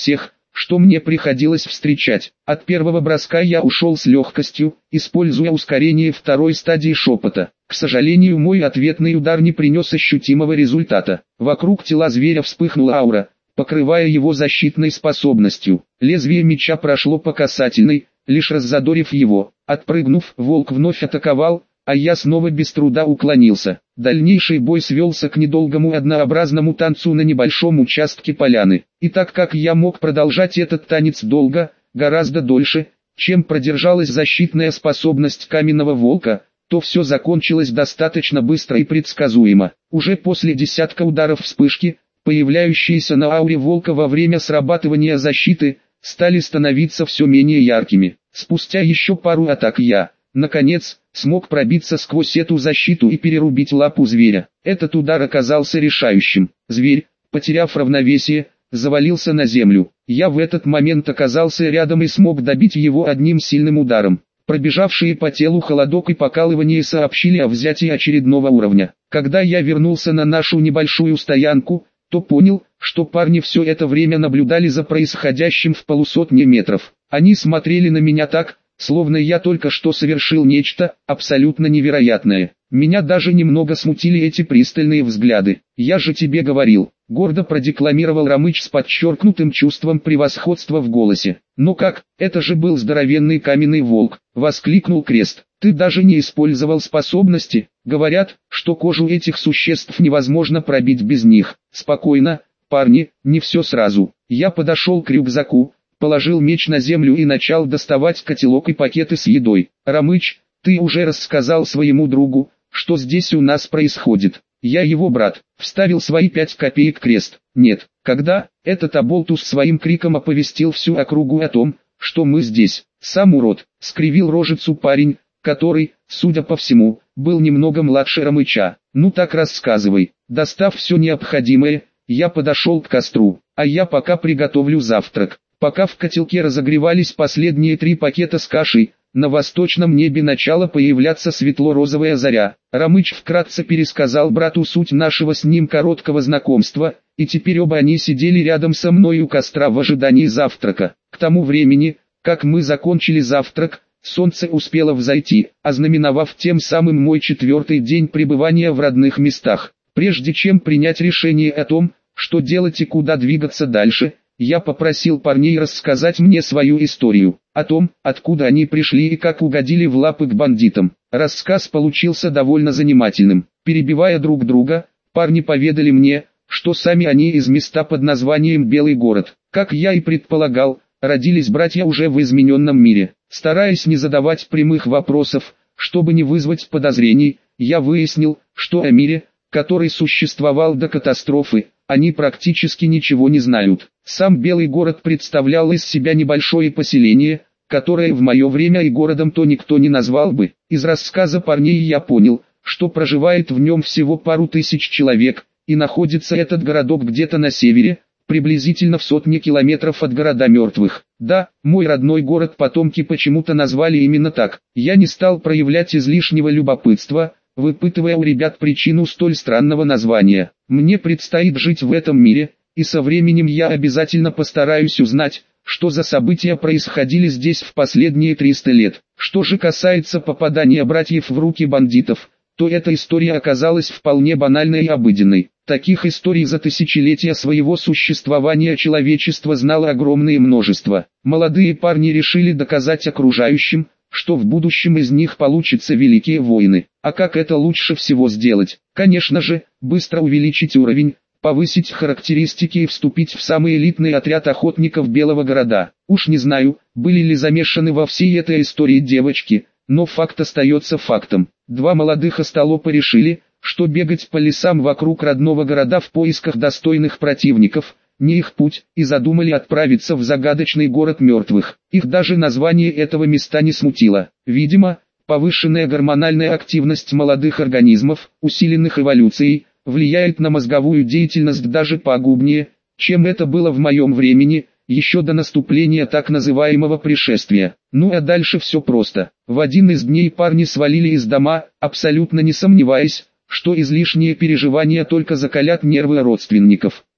что мне приходилось встречать. От первого броска я ушел с легкостью, используя ускорение второй стадии шепота. К сожалению, мой ответный удар не принес ощутимого результата. Вокруг тела зверя вспыхнула аура, покрывая его защитной способностью. Лезвие меча прошло по касательной, лишь раззадорив его. Отпрыгнув, волк вновь атаковал, а я снова без труда уклонился. Дальнейший бой свелся к недолгому однообразному танцу на небольшом участке поляны. И так как я мог продолжать этот танец долго, гораздо дольше, чем продержалась защитная способность каменного волка, то все закончилось достаточно быстро и предсказуемо. Уже после десятка ударов вспышки, появляющиеся на ауре волка во время срабатывания защиты, стали становиться все менее яркими. Спустя еще пару атак я, наконец, смог пробиться сквозь эту защиту и перерубить лапу зверя. Этот удар оказался решающим. Зверь, потеряв равновесие, завалился на землю. Я в этот момент оказался рядом и смог добить его одним сильным ударом. Пробежавшие по телу холодок и покалывание сообщили о взятии очередного уровня. Когда я вернулся на нашу небольшую стоянку, то понял, что парни все это время наблюдали за происходящим в полусотни метров. Они смотрели на меня так, словно я только что совершил нечто абсолютно невероятное. Меня даже немного смутили эти пристальные взгляды. «Я же тебе говорил», — гордо продекламировал Ромыч с подчеркнутым чувством превосходства в голосе. «Ну как, это же был здоровенный каменный волк», — воскликнул Крест. «Ты даже не использовал способности. Говорят, что кожу этих существ невозможно пробить без них». «Спокойно, парни, не все сразу». Я подошел к рюкзаку, положил меч на землю и начал доставать котелок и пакеты с едой. «Ромыч, ты уже рассказал своему другу, что здесь у нас происходит. Я его брат», — вставил свои пять копеек Крест. «Нет, когда?» Этот оболтус своим криком оповестил всю округу о том, что мы здесь. «Сам урод», — скривил рожицу парень, который, судя по всему, был немного младше Ромыча. «Ну так рассказывай». Достав все необходимое, я подошел к костру. «А я пока приготовлю завтрак». Пока в котелке разогревались последние три пакета с кашей, на восточном небе начала появляться светло-розовая заря. Ромыч вкратце пересказал брату суть нашего с ним короткого знакомства, и теперь оба они сидели рядом со мной у костра в ожидании завтрака. К тому времени, как мы закончили завтрак, солнце успело взойти, ознаменовав тем самым мой четвертый день пребывания в родных местах. Прежде чем принять решение о том, что делать и куда двигаться дальше, я попросил парней рассказать мне свою историю, о том, откуда они пришли и как угодили в лапы к бандитам. Рассказ получился довольно занимательным. Перебивая друг друга, парни поведали мне, что сами они из места под названием Белый город. Как я и предполагал, родились братья уже в измененном мире. Стараясь не задавать прямых вопросов, чтобы не вызвать подозрений, я выяснил, что о мире, который существовал до катастрофы, они практически ничего не знают. Сам Белый город представлял из себя небольшое поселение, которое в мое время и городом-то никто не назвал бы. Из рассказа парней я понял, что проживает в нем всего пару тысяч человек, и находится этот городок где-то на севере, приблизительно в сотне километров от города мертвых. Да, мой родной город потомки почему-то назвали именно так. Я не стал проявлять излишнего любопытства, выпытывая у ребят причину столь странного названия. Мне предстоит жить в этом мире, и со временем я обязательно постараюсь узнать, что за события происходили здесь в последние триста лет. Что же касается попадания братьев в руки бандитов, то эта история оказалась вполне банальной и обыденной. Таких историй за тысячелетия своего существования человечество знало огромное множество. Молодые парни решили доказать окружающим, что в будущем из них получатся великие воины. А как это лучше всего сделать? Конечно же, быстро увеличить уровень, повысить характеристики и вступить в самый элитный отряд охотников Белого города. Уж не знаю, были ли замешаны во всей этой истории девочки, но факт остается фактом. Два молодых остолопа решили, что бегать по лесам вокруг родного города в поисках достойных противников – не их путь, и задумали отправиться в загадочный город мертвых. Их даже название этого места не смутило. Видимо, повышенная гормональная активность молодых организмов, усиленных эволюцией, влияет на мозговую деятельность даже пагубнее, чем это было в моем времени, еще до наступления так называемого пришествия. Ну а дальше все просто. В один из дней парни свалили из дома, абсолютно не сомневаясь, что излишние переживания только закалят нервы родственников.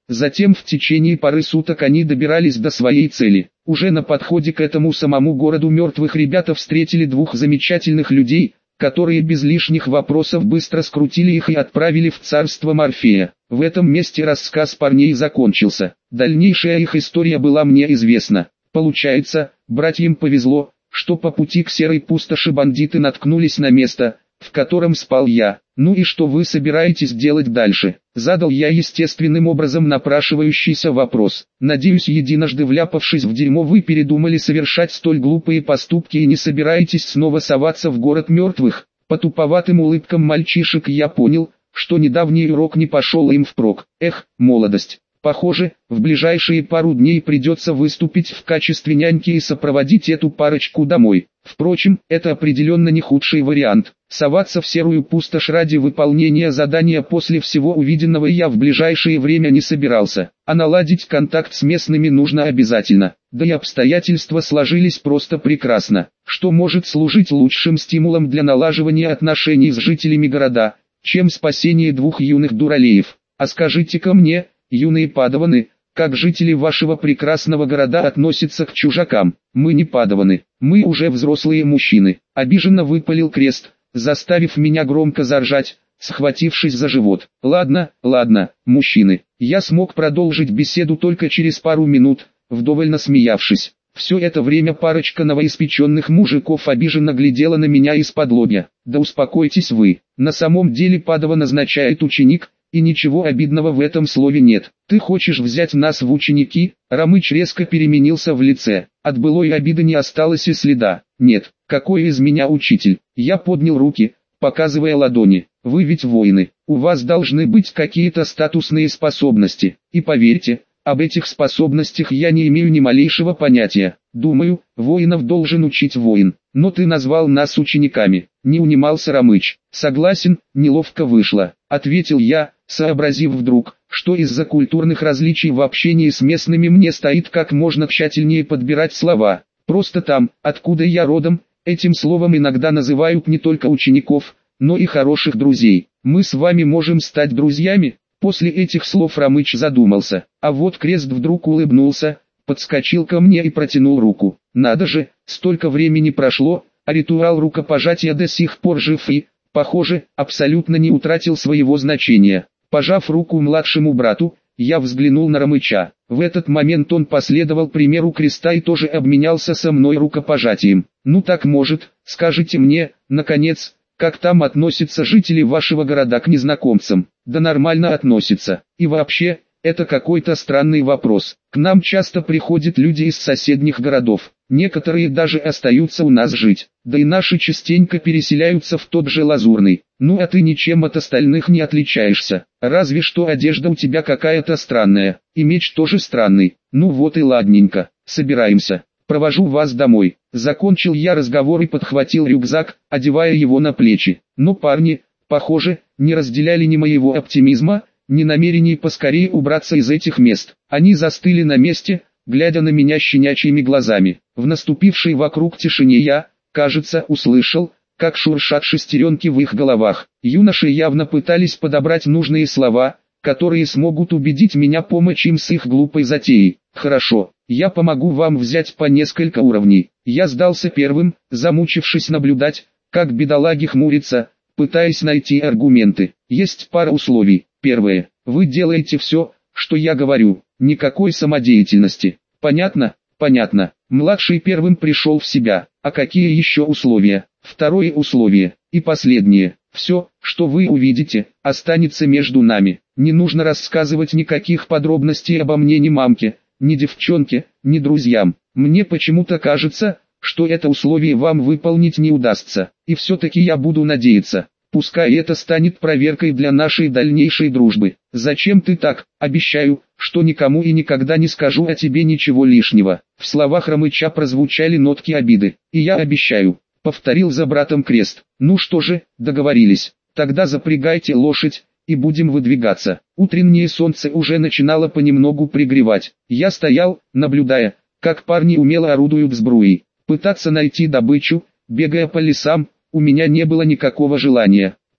Затем в течение пары суток они добирались до своей цели. Уже на подходе к этому самому городу мертвых ребята встретили двух замечательных людей, которые без лишних вопросов быстро скрутили их и отправили в царство Морфея. В этом месте рассказ парней закончился. Дальнейшая их история была мне известна. Получается, братьям повезло, что по пути к серой пустоши бандиты наткнулись на место, в котором спал я. Ну и что вы собираетесь делать дальше? Задал я естественным образом напрашивающийся вопрос. Надеюсь, единожды вляпавшись в дерьмо, вы передумали совершать столь глупые поступки и не собираетесь снова соваться в город мертвых. По туповатым улыбкам мальчишек я понял, что недавний урок не пошел им впрок. Эх, молодость. Похоже, в ближайшие пару дней придется выступить в качестве няньки и сопроводить эту парочку домой. Впрочем, это определенно не худший вариант. Соваться в серую пустошь ради выполнения задания после всего увиденного я в ближайшее время не собирался. А наладить контакт с местными нужно обязательно. Да и обстоятельства сложились просто прекрасно. Что может служить лучшим стимулом для налаживания отношений с жителями города, чем спасение двух юных дуралеев? А скажите-ка мне, юные падаваны, как жители вашего прекрасного города относятся к чужакам? Мы не падаваны, мы уже взрослые мужчины. Обиженно выпалил Крест, заставив меня громко заржать, схватившись за живот. Ладно, ладно, мужчины. Я смог продолжить беседу только через пару минут, вдоволь насмеявшись. Все это время парочка новоиспеченных мужиков обиженно глядела на меня из-под лобья. Да успокойтесь вы, на самом деле падаван означает ученик, и ничего обидного в этом слове нет. Ты хочешь взять нас в ученики? Рамыч резко переменился в лице. От былой обиды не осталось и следа. Нет, какой из меня учитель? Я поднял руки, показывая ладони. Вы ведь воины, у вас должны быть какие-то статусные способности. И поверьте, об этих способностях я не имею ни малейшего понятия. Думаю, воинов должен учить воин. Но ты назвал нас учениками. Не унимался Рамыч. Согласен, неловко вышло, ответил я, сообразив вдруг, что из-за культурных различий в общении с местными мне стоит как можно тщательнее подбирать слова. Просто там, откуда я родом, этим словом иногда называют не только учеников, но и хороших друзей. Мы с вами можем стать друзьями? После этих слов Рамыч задумался, а вот Крест вдруг улыбнулся, подскочил ко мне и протянул руку. Надо же, столько времени прошло, а ритуал рукопожатия до сих пор жив и, похоже, абсолютно не утратил своего значения. Пожав руку младшему брату, я взглянул на Рамыча. В этот момент он последовал примеру Креста и тоже обменялся со мной рукопожатием. Ну так может, скажите мне, наконец, как там относятся жители вашего города к незнакомцам? Да нормально относятся. И вообще, это какой-то странный вопрос. К нам часто приходят люди из соседних городов. Некоторые даже остаются у нас жить. Да и наши частенько переселяются в тот же Лазурный. Ну а ты ничем от остальных не отличаешься. Разве что одежда у тебя какая-то странная. И меч тоже странный. Ну вот и ладненько. Собираемся. Провожу вас домой. Закончил я разговор и подхватил рюкзак, одевая его на плечи. Но парни, похоже, не разделяли ни моего оптимизма, ни намерений поскорее убраться из этих мест. Они застыли на месте, глядя на меня щенячьими глазами. В наступившей вокруг тишине я, кажется, услышал, как шуршат шестеренки в их головах. Юноши явно пытались подобрать нужные слова, которые смогут убедить меня помочь им с их глупой затеей. Хорошо, я помогу вам взять по несколько уровней. Я сдался первым, замучившись наблюдать, как бедолаги хмурятся, пытаясь найти аргументы. Есть пара условий. Первое. Вы делаете все, что я говорю. Никакой самодеятельности. Понятно? Понятно. Младший первым пришел в себя. А какие еще условия? Второе условие. И последнее. Все, что вы увидите, останется между нами. Не нужно рассказывать никаких подробностей обо мне ни мамке, ни девчонке, ни друзьям. Мне почему-то кажется, что это условие вам выполнить не удастся. И все-таки я буду надеяться. Пускай это станет проверкой для нашей дальнейшей дружбы. Зачем ты так? Обещаю, что никому и никогда не скажу о тебе ничего лишнего. В словах Рамыча прозвучали нотки обиды. И я обещаю. Повторил за братом Крест. Ну что же, договорились. Тогда запрягайте лошадь, и будем выдвигаться. Утреннее солнце уже начинало понемногу пригревать. Я стоял, наблюдая, как парни умело орудуют сбруей. Пытаться найти добычу, бегая по лесам, у меня не было никакого желания.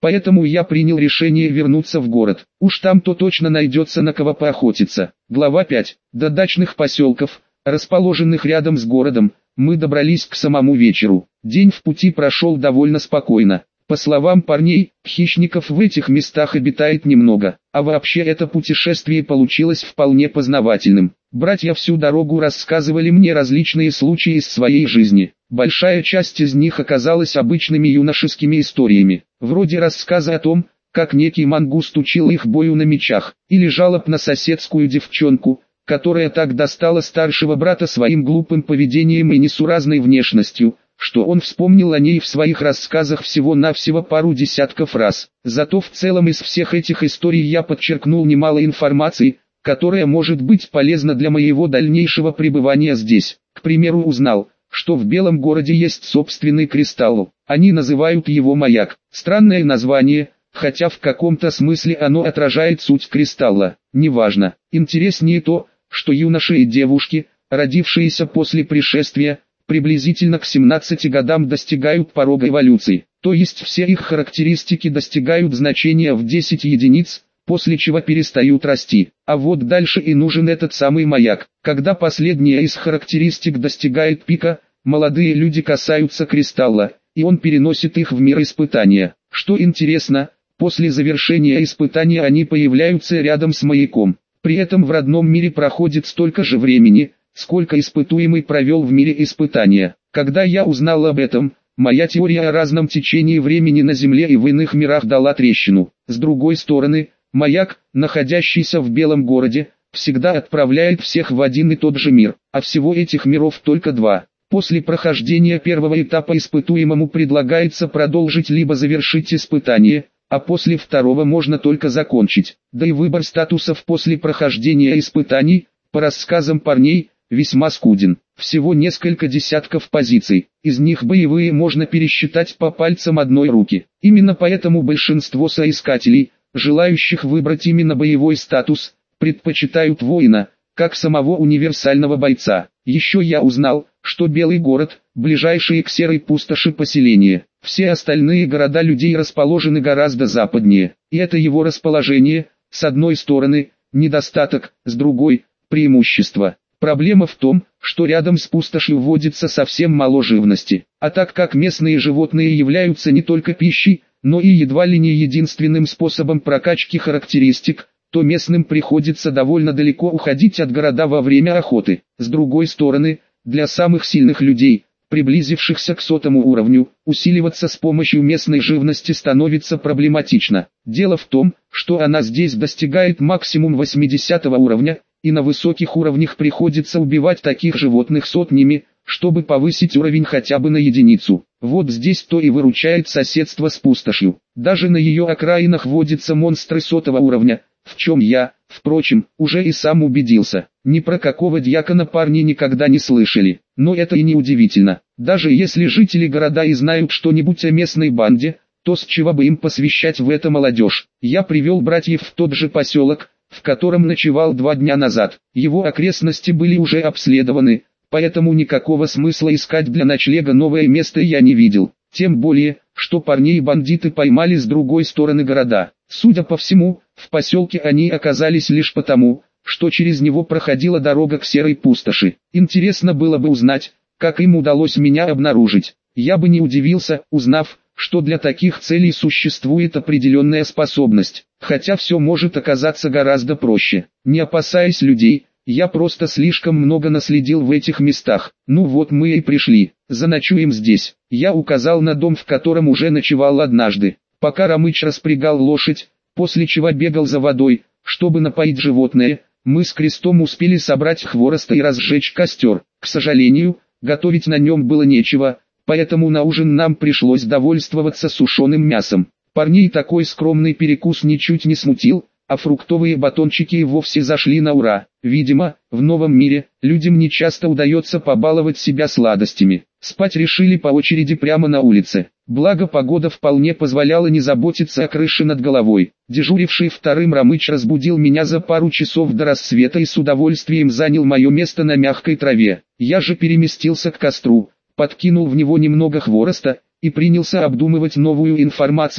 Поэтому я принял решение вернуться в город. Уж там-то точно найдется на кого поохотиться. Глава пять. До дачных поселков, расположенных рядом с городом, мы добрались к самому вечеру. День в пути прошел довольно спокойно. По словам парней, хищников в этих местах обитает немного, а вообще это путешествие получилось вполне познавательным. Братья всю дорогу рассказывали мне различные случаи из своей жизни. Большая часть из них оказалась обычными юношескими историями, вроде рассказа о том, как некий мангуст учил их бою на мечах, или жалоб на соседскую девчонку, которая так достала старшего брата своим глупым поведением и несуразной внешностью, что он вспомнил о ней в своих рассказах всего-навсего пару десятков раз. Зато в целом из всех этих историй я подчеркнул немало информации, которая может быть полезна для моего дальнейшего пребывания здесь. К примеру, узнал, что в Белом городе есть собственный кристалл. Они называют его «Маяк». Странное название, хотя в каком-то смысле оно отражает суть кристалла. Неважно. Интереснее то, что юноши и девушки, родившиеся после пришествия, приблизительно к семнадцати годам достигают порога эволюции, то есть все их характеристики достигают значения в десять единиц, после чего перестают расти. А вот дальше и нужен этот самый маяк. Когда последняя из характеристик достигает пика, молодые люди касаются кристалла, и он переносит их в мир испытания. Что интересно, после завершения испытания они появляются рядом с маяком. При этом в родном мире проходит столько же времени, сколько испытуемый провел в мире испытания. Когда я узнал об этом, моя теория о разном течении времени на Земле и в иных мирах дала трещину. С другой стороны, маяк, находящийся в Белом городе, всегда отправляет всех в один и тот же мир, а всего этих миров только два. После прохождения первого этапа испытуемому предлагается продолжить либо завершить испытание, а после второго можно только закончить. Да и выбор статусов после прохождения испытаний, по рассказам парней, весьма скуден. Всего несколько десятков позиций, из них боевые можно пересчитать по пальцам одной руки. Именно поэтому большинство соискателей, желающих выбрать именно боевой статус, предпочитают воина, как самого универсального бойца. Еще я узнал, что Белый город – ближайшие к серой пустоши поселения. Все остальные города людей расположены гораздо западнее, и это его расположение, с одной стороны, недостаток, с другой – преимущество. Проблема в том, что рядом с пустошью водится совсем мало живности, а так как местные животные являются не только пищей, но и едва ли не единственным способом прокачки характеристик, то местным приходится довольно далеко уходить от города во время охоты. С другой стороны, для самых сильных людей, приблизившихся к сотому уровню, усиливаться с помощью местной живности становится проблематично. Дело в том, что она здесь достигает максимум восьмидесятого уровня, и на высоких уровнях приходится убивать таких животных сотнями, чтобы повысить уровень хотя бы на единицу. Вот здесь-то и выручает соседство с пустошью. Даже на ее окраинах водятся монстры сотого уровня, в чем я, впрочем, уже и сам убедился. Ни про какого дьякона парни никогда не слышали, но это и не удивительно. Даже если жители города и знают что-нибудь о местной банде, то с чего бы им посвящать в это молодежь? Я привел братьев в тот же поселок, в котором ночевал два дня назад. Его окрестности были уже обследованы, поэтому никакого смысла искать для ночлега новое место я не видел. Тем более, что парней бандиты поймали с другой стороны города. Судя по всему, в поселке они оказались лишь потому, что через него проходила дорога к серой пустоши. Интересно было бы узнать, как им удалось меня обнаружить. Я бы не удивился, узнав, что для таких целей существует определенная способность, хотя все может оказаться гораздо проще. Не опасаясь людей, я просто слишком много наследил в этих местах. Ну вот мы и пришли, заночуем здесь. Я указал на дом, в котором уже ночевал однажды, пока Ромыч распрягал лошадь, после чего бегал за водой, чтобы напоить животное. Мы с Крестом успели собрать хвороста и разжечь костер. К сожалению, готовить на нем было нечего, поэтому на ужин нам пришлось довольствоваться сушеным мясом. Парней такой скромный перекус ничуть не смутил, а фруктовые батончики и вовсе зашли на ура. Видимо, в новом мире, людям не часто удается побаловать себя сладостями. Спать решили по очереди прямо на улице. Благо погода вполне позволяла не заботиться о крыше над головой. Дежуривший вторым Ромыч разбудил меня за пару часов до рассвета и с удовольствием занял мое место на мягкой траве. Я же переместился к костру, подкинул в него немного хвороста, и принялся обдумывать новую информацию,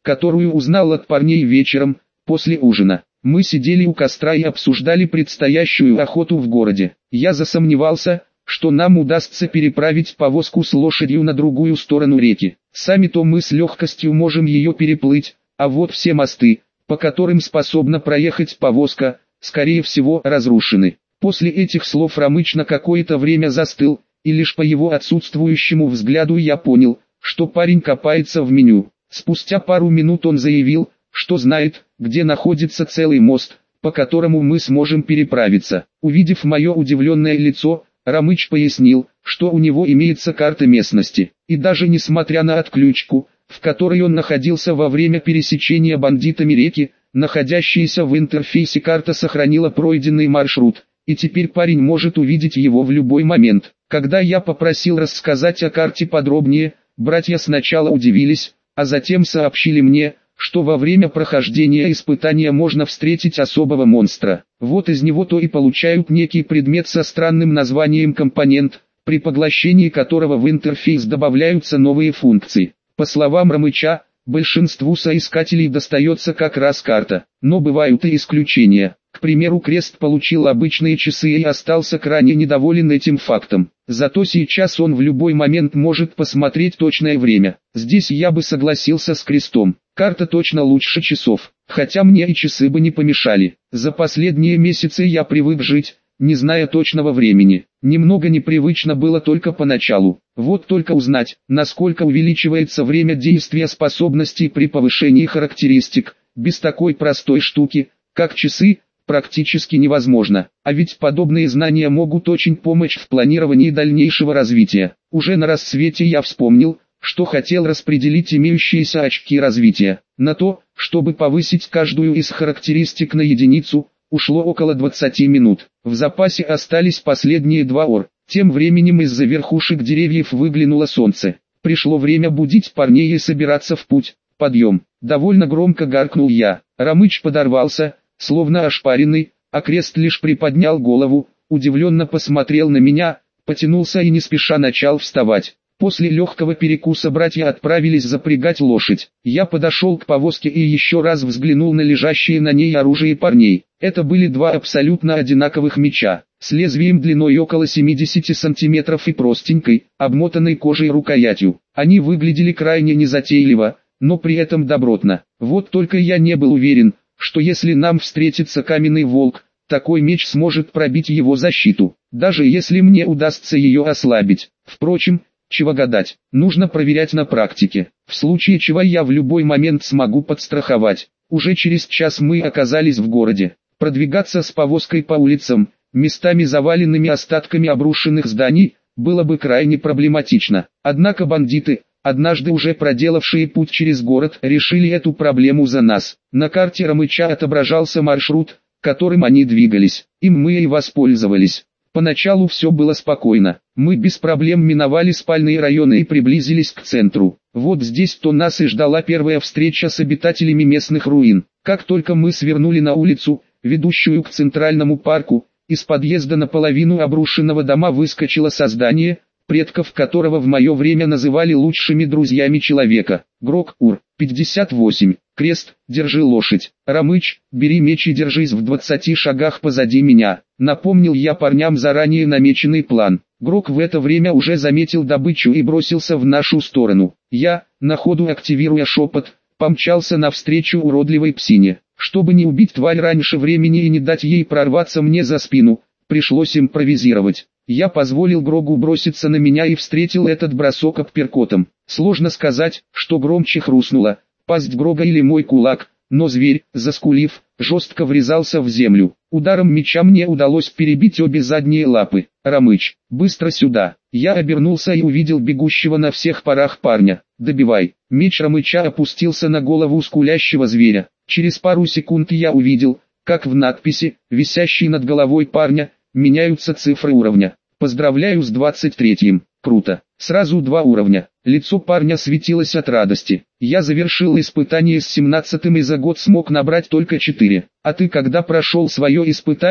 которую узнал от парней вечером, после ужина. Мы сидели у костра и обсуждали предстоящую охоту в городе. Я засомневался, что нам удастся переправить повозку с лошадью на другую сторону реки. Сами-то мы с легкостью можем ее переплыть, а вот все мосты, по которым способна проехать повозка, скорее всего разрушены. После этих слов Ромыч на какое-то время застыл, и лишь по его отсутствующему взгляду я понял, что парень копается в меню. Спустя пару минут он заявил, что знает, где находится целый мост, по которому мы сможем переправиться. Увидев мое удивленное лицо, Ромыч пояснил, что у него имеется карта местности, и даже несмотря на отключку, в которой он находился во время пересечения бандитами реки, находящаяся в интерфейсе карта сохранила пройденный маршрут, и теперь парень может увидеть его в любой момент. Когда я попросил рассказать о карте подробнее, братья сначала удивились, а затем сообщили мне, что во время прохождения испытания можно встретить особого монстра. Вот из него-то и получают некий предмет со странным названием компонент, при поглощении которого в интерфейс добавляются новые функции. По словам Ромыча, большинству соискателей достается как раз карта, но бывают и исключения. К примеру, Крест получил обычные часы и остался крайне недоволен этим фактом. Зато сейчас он в любой момент может посмотреть точное время. Здесь я бы согласился с Крестом. Карта точно лучше часов, хотя мне и часы бы не помешали. За последние месяцы я привык жить, не зная точного времени. Немного непривычно было только поначалу. Вот только узнать, насколько увеличивается время действия способностей при повышении характеристик, без такой простой штуки, как часы, практически невозможно. А ведь подобные знания могут очень помочь в планировании дальнейшего развития. Уже на рассвете я вспомнил, что хотел распределить имеющиеся очки развития. На то, чтобы повысить каждую из характеристик на единицу, ушло около двадцати минут. В запасе остались последние два ор. Тем временем из-за верхушек деревьев выглянуло солнце. Пришло время будить парней и собираться в путь. Подъем. Довольно громко гаркнул я. Ромыч подорвался, словно ошпаренный, а Крест лишь приподнял голову, удивленно посмотрел на меня, потянулся и не спеша начал вставать. После легкого перекуса братья отправились запрягать лошадь. Я подошел к повозке и еще раз взглянул на лежащие на ней оружие парней. Это были два абсолютно одинаковых меча, с лезвием длиной около семидесяти сантиметров и простенькой, обмотанной кожей рукоятью. Они выглядели крайне незатейливо, но при этом добротно. Вот только я не был уверен, что если нам встретится каменный волк, такой меч сможет пробить его защиту, даже если мне удастся ее ослабить. Впрочем, чего гадать, нужно проверять на практике. В случае чего я в любой момент смогу подстраховать. Уже через час мы оказались в городе. Продвигаться с повозкой по улицам, местами заваленными остатками обрушенных зданий, было бы крайне проблематично. Однако бандиты, однажды уже проделавшие путь через город, решили эту проблему за нас. На карте Ромыча отображался маршрут, которым они двигались. Им мы и воспользовались. Поначалу все было спокойно. Мы без проблем миновали спальные районы и приблизились к центру. Вот здесь-то нас и ждала первая встреча с обитателями местных руин. Как только мы свернули на улицу, ведущую к центральному парку, из подъезда наполовину обрушенного дома выскочило создание, предков которого в мое время называли лучшими друзьями человека. Грок Ур, пятьдесят восемь. Крест, держи лошадь. Ромыч, бери меч и держись в двадцати шагах позади меня. Напомнил я парням заранее намеченный план. Грок в это время уже заметил добычу и бросился в нашу сторону. Я, на ходу активируя шепот, помчался навстречу уродливой псине. Чтобы не убить тварь раньше времени и не дать ей прорваться мне за спину, пришлось импровизировать. Я позволил Грогу броситься на меня и встретил этот бросок апперкотом. Сложно сказать, что громче хрустнуло, пасть Грога или мой кулак, но зверь, заскулив, жестко врезался в землю. Ударом меча мне удалось перебить обе задние лапы. Ромыч, быстро сюда. Я обернулся и увидел бегущего на всех парах парня. Добивай. Меч Ромыча опустился на голову скулящего зверя. Через пару секунд я увидел, как в надписи, висящей над головой парня, меняются цифры уровня. Поздравляю с двадцать третьим. Круто. Сразу два уровня. Лицо парня светилось от радости. Я завершил испытание с семнадцатым и за год смог набрать только четыре. А ты когда прошел свое испытание?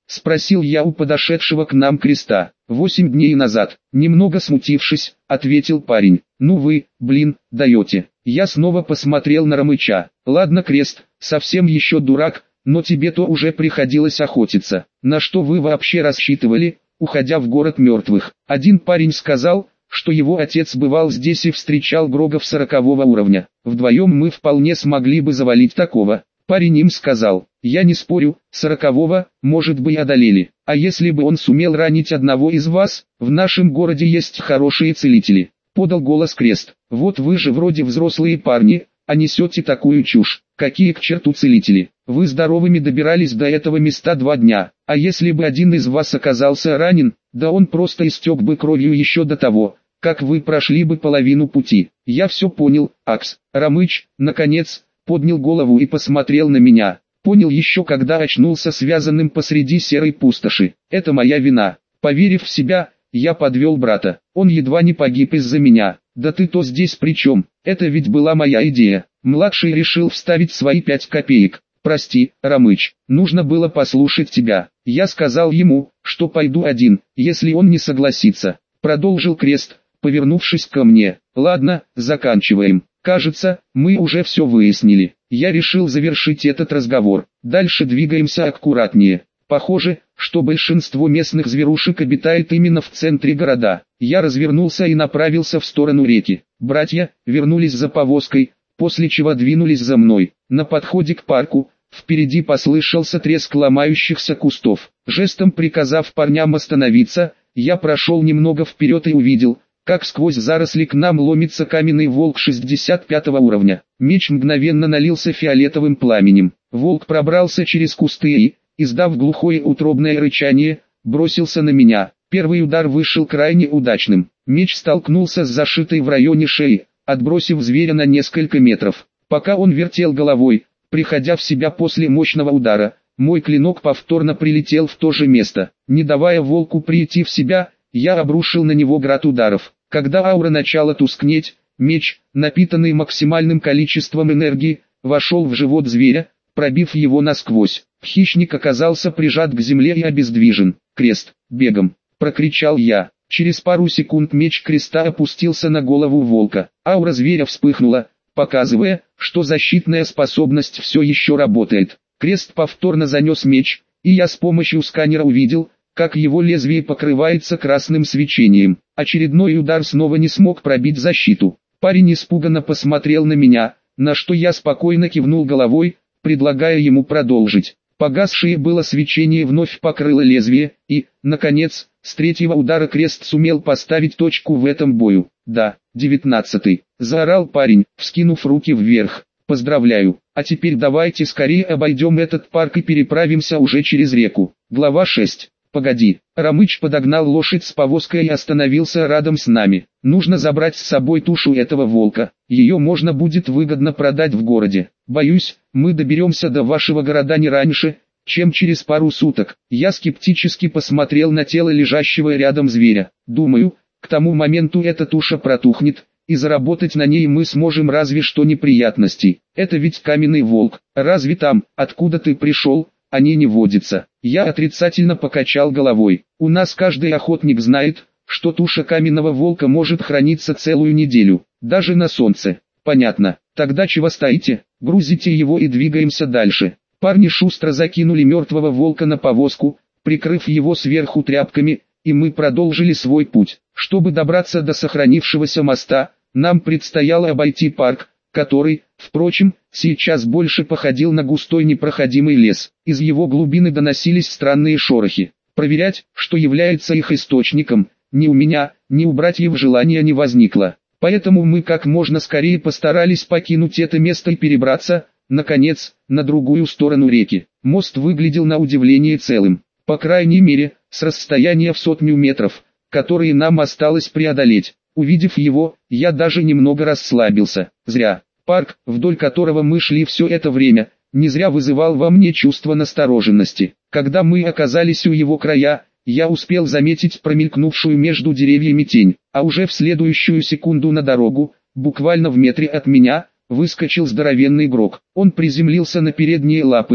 спросил я у подошедшего к нам Креста. «Восемь дней назад», немного смутившись, ответил парень. «Ну вы, блин, даете». Я снова посмотрел на Ромыча. «Ладно, Крест, совсем еще дурак, но тебе-то уже приходилось охотиться. На что вы вообще рассчитывали, уходя в город мертвых?» Один парень сказал, что его отец бывал здесь и встречал грогов сорокового уровня. Вдвоем мы вполне смогли бы завалить такого. Парень им сказал: «Я не спорю, сорокового, может бы и одолели. А если бы он сумел ранить одного из вас, в нашем городе есть хорошие целители», — подал голос Крест. «Вот вы же вроде взрослые парни, а несете такую чушь. Какие к черту целители? Вы здоровыми добирались до этого места два дня, а если бы один из вас оказался ранен, да он просто истек бы кровью еще до того, как вы прошли бы половину пути». «Я все понял, Акс». Ромыч, наконец, поднял голову и посмотрел на меня. Понял еще когда очнулся связанным посреди серой пустоши. «Это моя вина». Поверив в себя, я подвел брата. Он едва не погиб из-за меня. «Да ты-то здесь при чем? Это ведь была моя идея». Младший решил вставить свои пять копеек. «Прости, Ромыч, нужно было послушать тебя. Я сказал ему, что пойду один, если он не согласится», — продолжил Крест, повернувшись ко мне. «Ладно, заканчиваем. Кажется, мы уже все выяснили». Я решил завершить этот разговор. Дальше двигаемся аккуратнее. Похоже, что большинство местных зверушек обитает именно в центре города. Я развернулся и направился в сторону реки. Братья вернулись за повозкой, после чего двинулись за мной. На подходе к парку, впереди послышался треск ломающихся кустов. Жестом приказав парням остановиться, я прошел немного вперед и увидел, как сквозь заросли к нам ломится каменный волк шестьдесят пятого уровня. Меч мгновенно налился фиолетовым пламенем. Волк пробрался через кусты и, издав глухое утробное рычание, бросился на меня. Первый удар вышел крайне удачным. Меч столкнулся с зашитой в районе шеи, отбросив зверя на несколько метров. Пока он вертел головой, приходя в себя после мощного удара, мой клинок повторно прилетел в то же место. Не давая волку прийти в себя, я обрушил на него град ударов. Когда аура начала тускнеть, меч, напитанный максимальным количеством энергии, вошел в живот зверя, пробив его насквозь. Хищник оказался прижат к земле и обездвижен. «Крест, бегом!» — прокричал я. Через пару секунд меч Креста опустился на голову волка. Аура зверя вспыхнула, показывая, что защитная способность все еще работает. Крест повторно занес меч, и я с помощью сканера увидел, как его лезвие покрывается красным свечением. Очередной удар снова не смог пробить защиту. Парень испуганно посмотрел на меня, на что я спокойно кивнул головой, предлагая ему продолжить. Погасшее было свечение вновь покрыло лезвие, и, наконец, с третьего удара Крест сумел поставить точку в этом бою. «Да, девятнадцатый», — заорал парень, вскинув руки вверх. «Поздравляю, а теперь давайте скорее обойдем этот парк и переправимся уже через реку». Глава шесть. «Погоди». Ромыч подогнал лошадь с повозкой и остановился рядом с нами. «Нужно забрать с собой тушу этого волка, ее можно будет выгодно продать в городе. Боюсь, мы доберемся до вашего города не раньше, чем через пару суток». Я скептически посмотрел на тело лежащего рядом зверя. «Думаю, к тому моменту эта туша протухнет, и заработать на ней мы сможем разве что неприятностей. Это ведь каменный волк, разве там, откуда ты пришел, они не водятся?» Я отрицательно покачал головой. «У нас каждый охотник знает, что туша каменного волка может храниться целую неделю, даже на солнце». «Понятно. Тогда чего стоите? Грузите его и двигаемся дальше». Парни шустро закинули мертвого волка на повозку, прикрыв его сверху тряпками, и мы продолжили свой путь. Чтобы добраться до сохранившегося моста, нам предстояло обойти парк, который, впрочем, сейчас больше походил на густой непроходимый лес. Из его глубины доносились странные шорохи. Проверять, что является их источником, ни у меня, ни у братьев желания не возникло. Поэтому мы как можно скорее постарались покинуть это место и перебраться, наконец, на другую сторону реки. Мост выглядел на удивление целым. По крайней мере, с расстояния в сотню метров, которые нам осталось преодолеть. Увидев его, я даже немного расслабился. Зря. Парк, вдоль которого мы шли все это время, не зря вызывал во мне чувство настороженности. Когда мы оказались у его края, я успел заметить промелькнувшую между деревьями тень, а уже в следующую секунду на дорогу, буквально в метре от меня, выскочил здоровенный игрок. Он приземлился на передние лапы,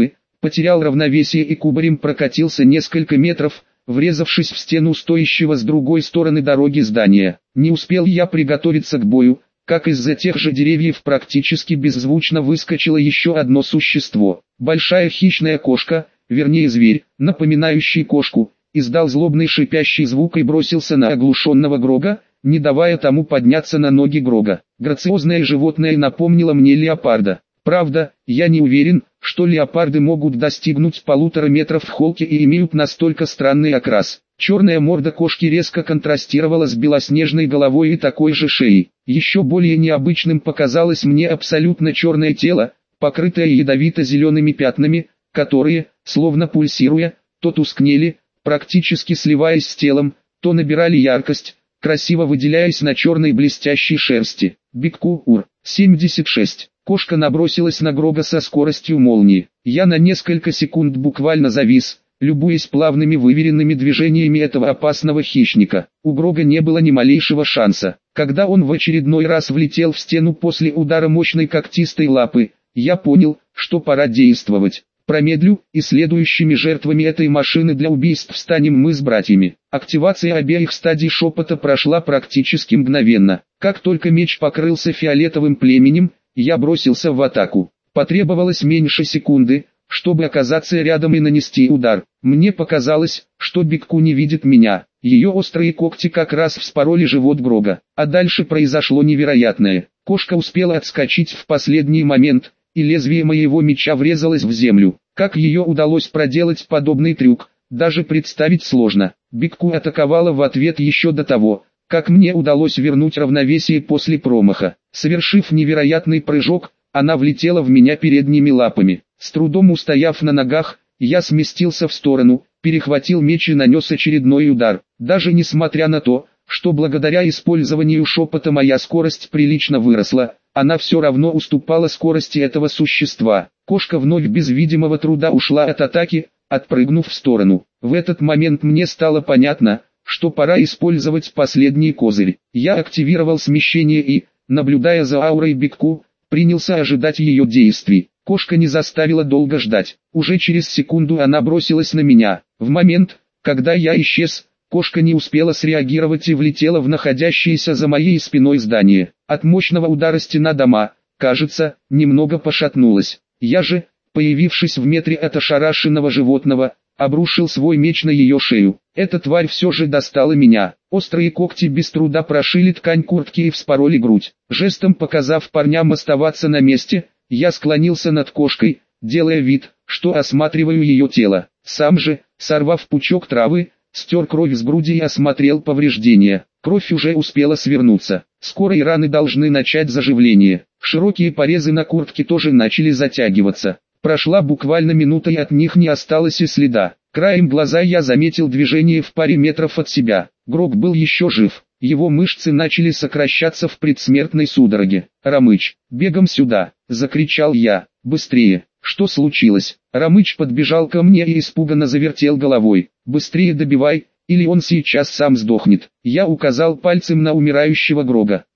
потерял равновесие и кубарем прокатился несколько метров, врезавшись в стену стоящего с другой стороны дороги здания. Не успел я приготовиться к бою, как из-за тех же деревьев практически беззвучно выскочило еще одно существо. Большая хищная кошка, вернее зверь, напоминающий кошку, издал злобный шипящий звук и бросился на оглушенного Грога, не давая тому подняться на ноги Грога. Грациозное животное напомнило мне леопарда. Правда, я не уверен, что леопарды могут достигнуть полутора метров в холке и имеют настолько странный окрас. Черная морда кошки резко контрастировала с белоснежной головой и такой же шеей. Еще более необычным показалось мне абсолютно черное тело, покрытое ядовито-зелеными пятнами, которые, словно пульсируя, то тускнели, практически сливаясь с телом, то набирали яркость, красиво выделяясь на черной блестящей шерсти. Бикку-ур, семьдесят шесть. Кошка набросилась на Грога со скоростью молнии. Я на несколько секунд буквально завис, любуясь плавными выверенными движениями этого опасного хищника. У Грога не было ни малейшего шанса. Когда он в очередной раз влетел в стену после удара мощной когтистой лапы, я понял, что пора действовать. Промедлю, и следующими жертвами этой машины для убийств станем мы с братьями. Активация обеих стадий шепота прошла практически мгновенно. Как только меч покрылся фиолетовым племенем, я бросился в атаку. Потребовалось меньше секунды, чтобы оказаться рядом и нанести удар. Мне показалось, что Бикку не видит меня. Ее острые когти как раз вспороли живот Грога. А дальше произошло невероятное. Кошка успела отскочить в последний момент, и лезвие моего меча врезалось в землю. Как ее удалось проделать подобный трюк, даже представить сложно. Бикку атаковала в ответ еще до того, как мне удалось вернуть равновесие после промаха. Совершив невероятный прыжок, она влетела в меня передними лапами. С трудом устояв на ногах, я сместился в сторону, перехватил меч и нанес очередной удар. Даже несмотря на то, что благодаря использованию шепота моя скорость прилично выросла, она все равно уступала скорости этого существа. Кошка вновь без видимого труда ушла от атаки, отпрыгнув в сторону. В этот момент мне стало понятно, что пора использовать последний козырь. Я активировал смещение и, наблюдая за аурой Бикку, принялся ожидать ее действий. Кошка не заставила долго ждать. Уже через секунду она бросилась на меня. В момент, когда я исчез, кошка не успела среагировать и влетела в находящееся за моей спиной здание. От мощного удара стена дома, кажется, немного пошатнулась. Я же, появившись в метре от ошарашенного животного, обрушил свой меч на ее шею. Эта тварь все же достала меня. Острые когти без труда прошили ткань куртки и вспороли грудь. Жестом показав парням оставаться на месте, я склонился над кошкой, делая вид, что осматриваю ее тело. Сам же, сорвав пучок травы, стер кровь с груди и осмотрел повреждения. Кровь уже успела свернуться. Скоро и раны должны начать заживление. Широкие порезы на куртке тоже начали затягиваться. Прошла буквально минута и от них не осталось и следа. Краем глаза я заметил движение в паре метров от себя. Грог был еще жив. Его мышцы начали сокращаться в предсмертной судороге. «Рамыч, бегом сюда!» – закричал я. «Быстрее!» «Что случилось?» Рамыч подбежал ко мне и испуганно завертел головой. «Быстрее добивай, или он сейчас сам сдохнет!» Я указал пальцем на умирающего Грога.